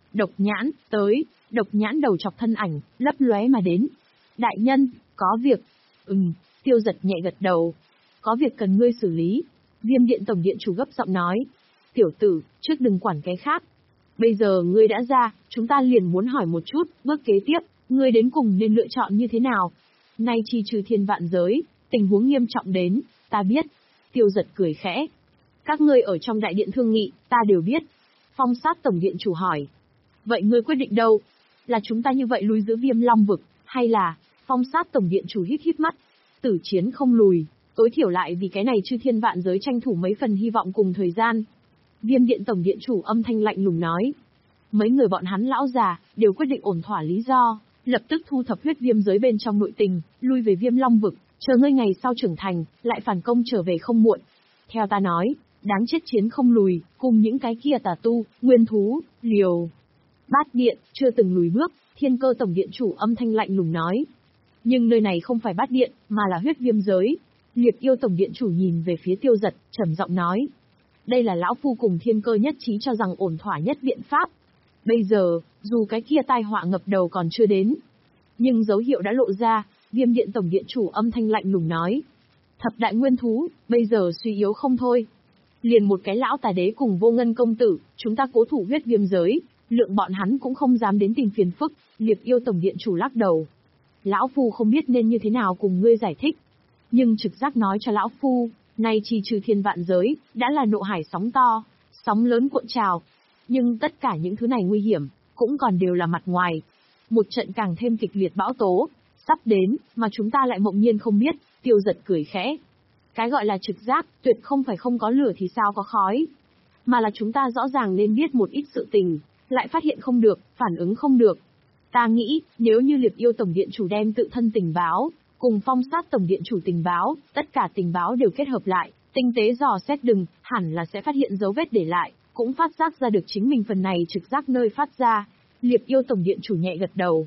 Độc Nhãn, tới, Độc Nhãn đầu chọc thân ảnh, lấp lóe mà đến. Đại nhân, có việc. Ừm, Tiêu Giật nhẹ gật đầu. Có việc cần ngươi xử lý. Viêm Điện Tổng Điện Chủ gấp giọng nói. Tiểu tử, trước đừng quản cái khác. Bây giờ ngươi đã ra, chúng ta liền muốn hỏi một chút, bước kế tiếp, ngươi đến cùng nên lựa chọn như thế nào? Nay chi trừ thiên vạn giới, tình huống nghiêm trọng đến, ta biết. Tiêu Giật cười khẽ. Các ngươi ở trong đại điện thương nghị, ta đều biết. Phong Sát Tổng Điện Chủ hỏi. Vậy ngươi quyết định đâu? Là chúng ta như vậy lui giữ Viêm Long vực, hay là... Phong Sát Tổng Điện Chủ hít hít mắt. Tử chiến không lùi, tối thiểu lại vì cái này chư thiên vạn giới tranh thủ mấy phần hy vọng cùng thời gian. Viêm Điện Tổng Điện Chủ âm thanh lạnh lùng nói. Mấy người bọn hắn lão già, đều quyết định ổn thỏa lý do, lập tức thu thập huyết viêm giới bên trong nội tình, lui về Viêm Long vực, chờ ngươi ngày sau trưởng thành, lại phản công trở về không muộn. Theo ta nói, đáng chết chiến không lùi, cùng những cái kia tà tu, nguyên thú, liều. Bát Điện, chưa từng lùi bước, Thiên Cơ Tổng Điện Chủ âm thanh lạnh lùng nói. Nhưng nơi này không phải Bát Điện, mà là huyết viêm giới. Liệt Yêu Tổng Điện Chủ nhìn về phía Tiêu Giật, trầm giọng nói. Đây là lão phu cùng Thiên Cơ nhất trí cho rằng ổn thỏa nhất biện pháp. Bây giờ, dù cái kia tai họa ngập đầu còn chưa đến, nhưng dấu hiệu đã lộ ra, Viêm Điện Tổng Điện Chủ âm thanh lạnh lùng nói. Thập đại nguyên thú, bây giờ suy yếu không thôi. Liền một cái lão tà đế cùng Vô Ngân công tử, chúng ta cố thủ huyết viêm giới, lượng bọn hắn cũng không dám đến tìm phiền phức. Liệt Yêu Tổng Điện Chủ lắc đầu. Lão phu không biết nên như thế nào cùng ngươi giải thích. Nhưng trực giác nói cho lão phu, nay chi trừ thiên vạn giới, đã là nộ hải sóng to, sóng lớn cuộn trào. Nhưng tất cả những thứ này nguy hiểm, cũng còn đều là mặt ngoài. Một trận càng thêm kịch liệt bão tố, sắp đến, mà chúng ta lại mộng nhiên không biết. Tiêu Giật cười khẽ. Cái gọi là trực giác, tuyệt không phải không có lửa thì sao có khói. Mà là chúng ta rõ ràng nên biết một ít sự tình, lại phát hiện không được, phản ứng không được. Ta nghĩ, nếu như Liệt Yêu Tổng Điện Chủ đem tự thân tình báo, cùng Phong Sát Tổng Điện Chủ tình báo, tất cả tình báo đều kết hợp lại, tinh tế dò xét đừng, hẳn là sẽ phát hiện dấu vết để lại, cũng phát giác ra được chính mình phần này trực giác nơi phát ra. Liệt Yêu Tổng Điện Chủ nhẹ gật đầu.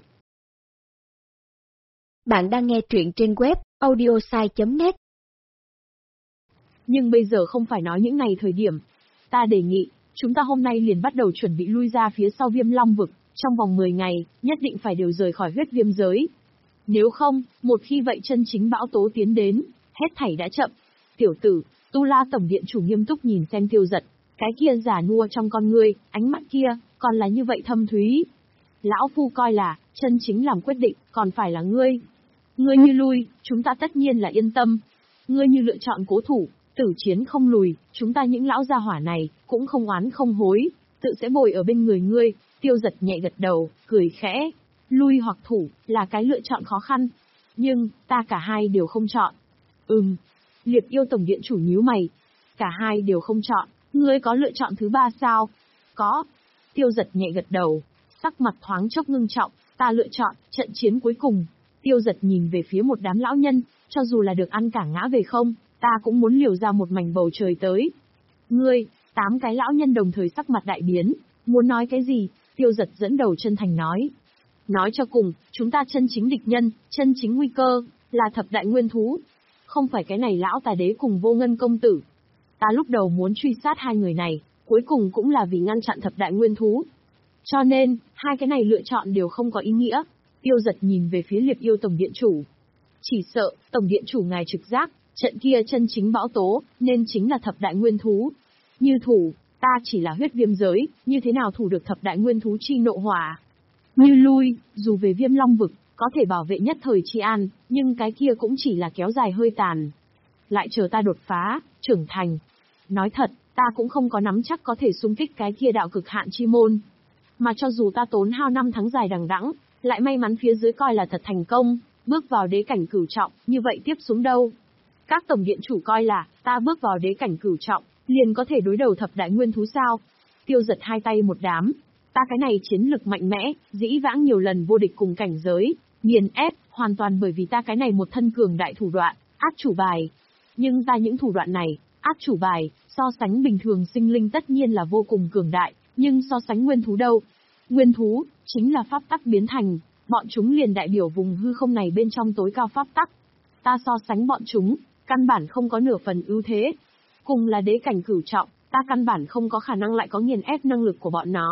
Bạn đang nghe truyện trên web audiosai chấm net. Nhưng bây giờ không phải nói những này thời điểm. Ta đề nghị, chúng ta hôm nay liền bắt đầu chuẩn bị lui ra phía sau Viêm Long vực, trong vòng mười ngày, nhất định phải đều rời khỏi huyết viêm giới. Nếu không, một khi vậy chân chính bão tố tiến đến, hết thảy đã chậm. Tiểu tử, Tu La Tổng Điện Chủ nghiêm túc nhìn xem Tiêu Giật, cái kia giả nua trong con ngươi, ánh mắt kia, còn là như vậy thâm thúy. Lão phu coi là, chân chính làm quyết định, còn phải là ngươi. Ngươi như lui, chúng ta tất nhiên là yên tâm. Ngươi như lựa chọn cố thủ, tử chiến không lùi, chúng ta những lão gia hỏa này, cũng không oán không hối, tự sẽ bồi ở bên người ngươi. Tiêu Giật nhẹ gật đầu, cười khẽ. Lui hoặc thủ, là cái lựa chọn khó khăn. Nhưng, ta cả hai đều không chọn. Ừm. Liệt Yêu Tổng Điện Chủ nhíu mày. Cả hai đều không chọn, ngươi có lựa chọn thứ ba sao? Có. Tiêu Giật nhẹ gật đầu, sắc mặt thoáng chốc ngưng trọng, ta lựa chọn, trận chiến cuối cùng. Tiêu Giật nhìn về phía một đám lão nhân, cho dù là được ăn cả ngã về không, ta cũng muốn liều ra một mảnh bầu trời tới. Ngươi, tám cái lão nhân đồng thời sắc mặt đại biến, muốn nói cái gì? Tiêu Giật dẫn đầu chân thành nói. Nói cho cùng, chúng ta chân chính địch nhân, chân chính nguy cơ, là thập đại nguyên thú. Không phải cái này lão tà đế cùng Vô Ngân công tử. Ta lúc đầu muốn truy sát hai người này, cuối cùng cũng là vì ngăn chặn thập đại nguyên thú. Cho nên, hai cái này lựa chọn đều không có ý nghĩa. Tiêu Giật nhìn về phía Liệt Yêu Tổng Điện Chủ. Chỉ sợ, Tổng Điện Chủ ngài trực giác, trận kia chân chính bão tố, nên chính là thập đại nguyên thú. Như thủ, ta chỉ là huyết viêm giới, như thế nào thủ được thập đại nguyên thú chi nộ hỏa? Như lui, dù về Viêm Long vực, có thể bảo vệ nhất thời chi an, nhưng cái kia cũng chỉ là kéo dài hơi tàn. Lại chờ ta đột phá, trưởng thành. Nói thật, ta cũng không có nắm chắc có thể xung kích cái kia đạo cực hạn chi môn. Mà cho dù ta tốn hao năm tháng dài đằng đẵng, lại may mắn phía dưới coi là thật thành công, bước vào đế cảnh cửu trọng, như vậy tiếp xuống đâu? Các tổng điện chủ coi là, ta bước vào đế cảnh cửu trọng, liền có thể đối đầu thập đại nguyên thú sao? Tiêu Giật hai tay một đám. Ta cái này chiến lực mạnh mẽ, dĩ vãng nhiều lần vô địch cùng cảnh giới, nghiền ép, hoàn toàn bởi vì ta cái này một thân cường đại thủ đoạn, át chủ bài. Nhưng ta những thủ đoạn này, át chủ bài, so sánh bình thường sinh linh tất nhiên là vô cùng cường đại, nhưng so sánh nguyên thú đâu? Nguyên thú, chính là pháp tắc biến thành, bọn chúng liền đại biểu vùng hư không này bên trong tối cao pháp tắc. Ta so sánh bọn chúng, căn bản không có nửa phần ưu thế. Cùng là đế cảnh cửu trọng, ta căn bản không có khả năng lại có nghiền ép năng lực của bọn nó.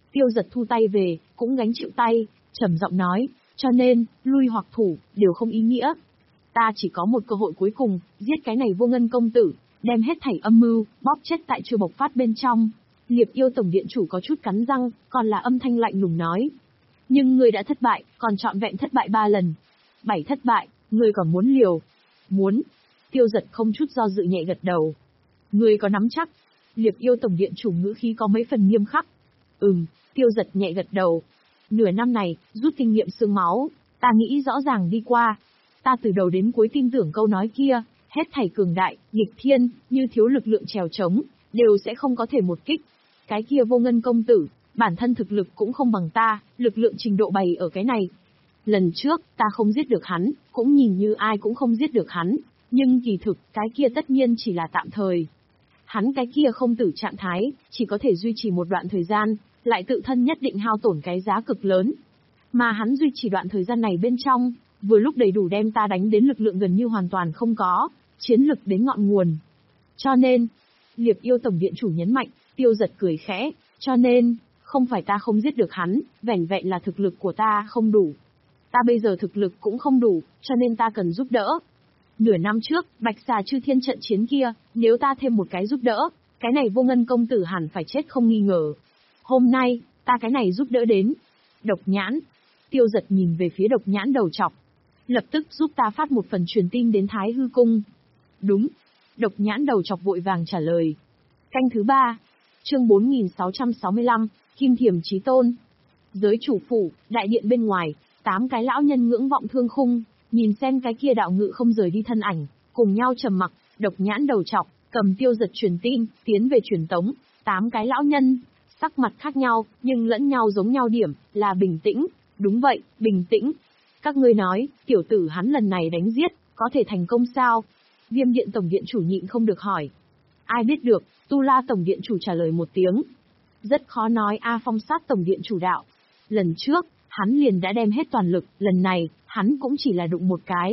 Tiêu Giật thu tay về, cũng gánh chịu tay, trầm giọng nói, cho nên, lui hoặc thủ, đều không ý nghĩa. Ta chỉ có một cơ hội cuối cùng, giết cái này Vô Ngân công tử, đem hết thảy âm mưu, bóp chết tại chưa bộc phát bên trong. Liệp Yêu tổng điện chủ có chút cắn răng, còn là âm thanh lạnh lùng nói. Nhưng ngươi đã thất bại, còn trọn vẹn thất bại ba lần. Bảy thất bại, ngươi còn muốn liều. Muốn. Tiêu Giật không chút do dự nhẹ gật đầu. Ngươi có nắm chắc. Liệp Yêu tổng điện chủ ngữ khí có mấy phần nghiêm khắc. Ừm, Tiêu Giật nhẹ gật đầu. Nửa năm này, rút kinh nghiệm xương máu, ta nghĩ rõ ràng đi qua. Ta từ đầu đến cuối tin tưởng câu nói kia, hết thảy cường đại, nghịch thiên, như thiếu lực lượng trèo trống, đều sẽ không có thể một kích. Cái kia Vô Ngân công tử, bản thân thực lực cũng không bằng ta, lực lượng trình độ bày ở cái này. Lần trước, ta không giết được hắn, cũng nhìn như ai cũng không giết được hắn, nhưng kỳ thực, cái kia tất nhiên chỉ là tạm thời. Hắn cái kia không tử trạng thái, chỉ có thể duy trì một đoạn thời gian, lại tự thân nhất định hao tổn cái giá cực lớn. Mà hắn duy trì đoạn thời gian này bên trong, vừa lúc đầy đủ đem ta đánh đến lực lượng gần như hoàn toàn không có, chiến lực đến ngọn nguồn. Cho nên, Liệp Yêu tổng điện chủ nhấn mạnh, Tiêu Giật cười khẽ, cho nên, không phải ta không giết được hắn, vẻn vẹn là thực lực của ta không đủ. Ta bây giờ thực lực cũng không đủ, cho nên ta cần giúp đỡ. Nửa năm trước, Bạch Xà Chư Thiên trận chiến kia, nếu ta thêm một cái giúp đỡ, cái này Vô Ngân công tử hẳn phải chết không nghi ngờ. Hôm nay, ta cái này giúp đỡ đến. Độc Nhãn. Tiêu Giật nhìn về phía Độc Nhãn đầu trọc. Lập tức giúp ta phát một phần truyền tin đến Thái Hư Cung. Đúng. Độc Nhãn đầu trọc vội vàng trả lời. Canh thứ ba. Chương bốn nghìn sáu trăm sáu mươi lăm, Kim Thiểm Chí Tôn. Giới chủ phủ, đại điện bên ngoài, tám cái lão nhân ngưỡng vọng thương khung, nhìn xem cái kia đạo ngự không rời đi thân ảnh, cùng nhau trầm mặc. Độc Nhãn đầu trọc cầm Tiêu Giật truyền tin, tiến về truyền tống. Tám cái lão nhân, sắc mặt khác nhau, nhưng lẫn nhau giống nhau điểm, là bình tĩnh. Đúng vậy, bình tĩnh. Các ngươi nói, tiểu tử hắn lần này đánh giết, có thể thành công sao? Viêm điện tổng điện chủ nhịn không được hỏi. Ai biết được, Tu La tổng điện chủ trả lời một tiếng. Rất khó nói A Phong Sát tổng điện chủ đạo. Lần trước, hắn liền đã đem hết toàn lực, lần này, hắn cũng chỉ là đụng một cái.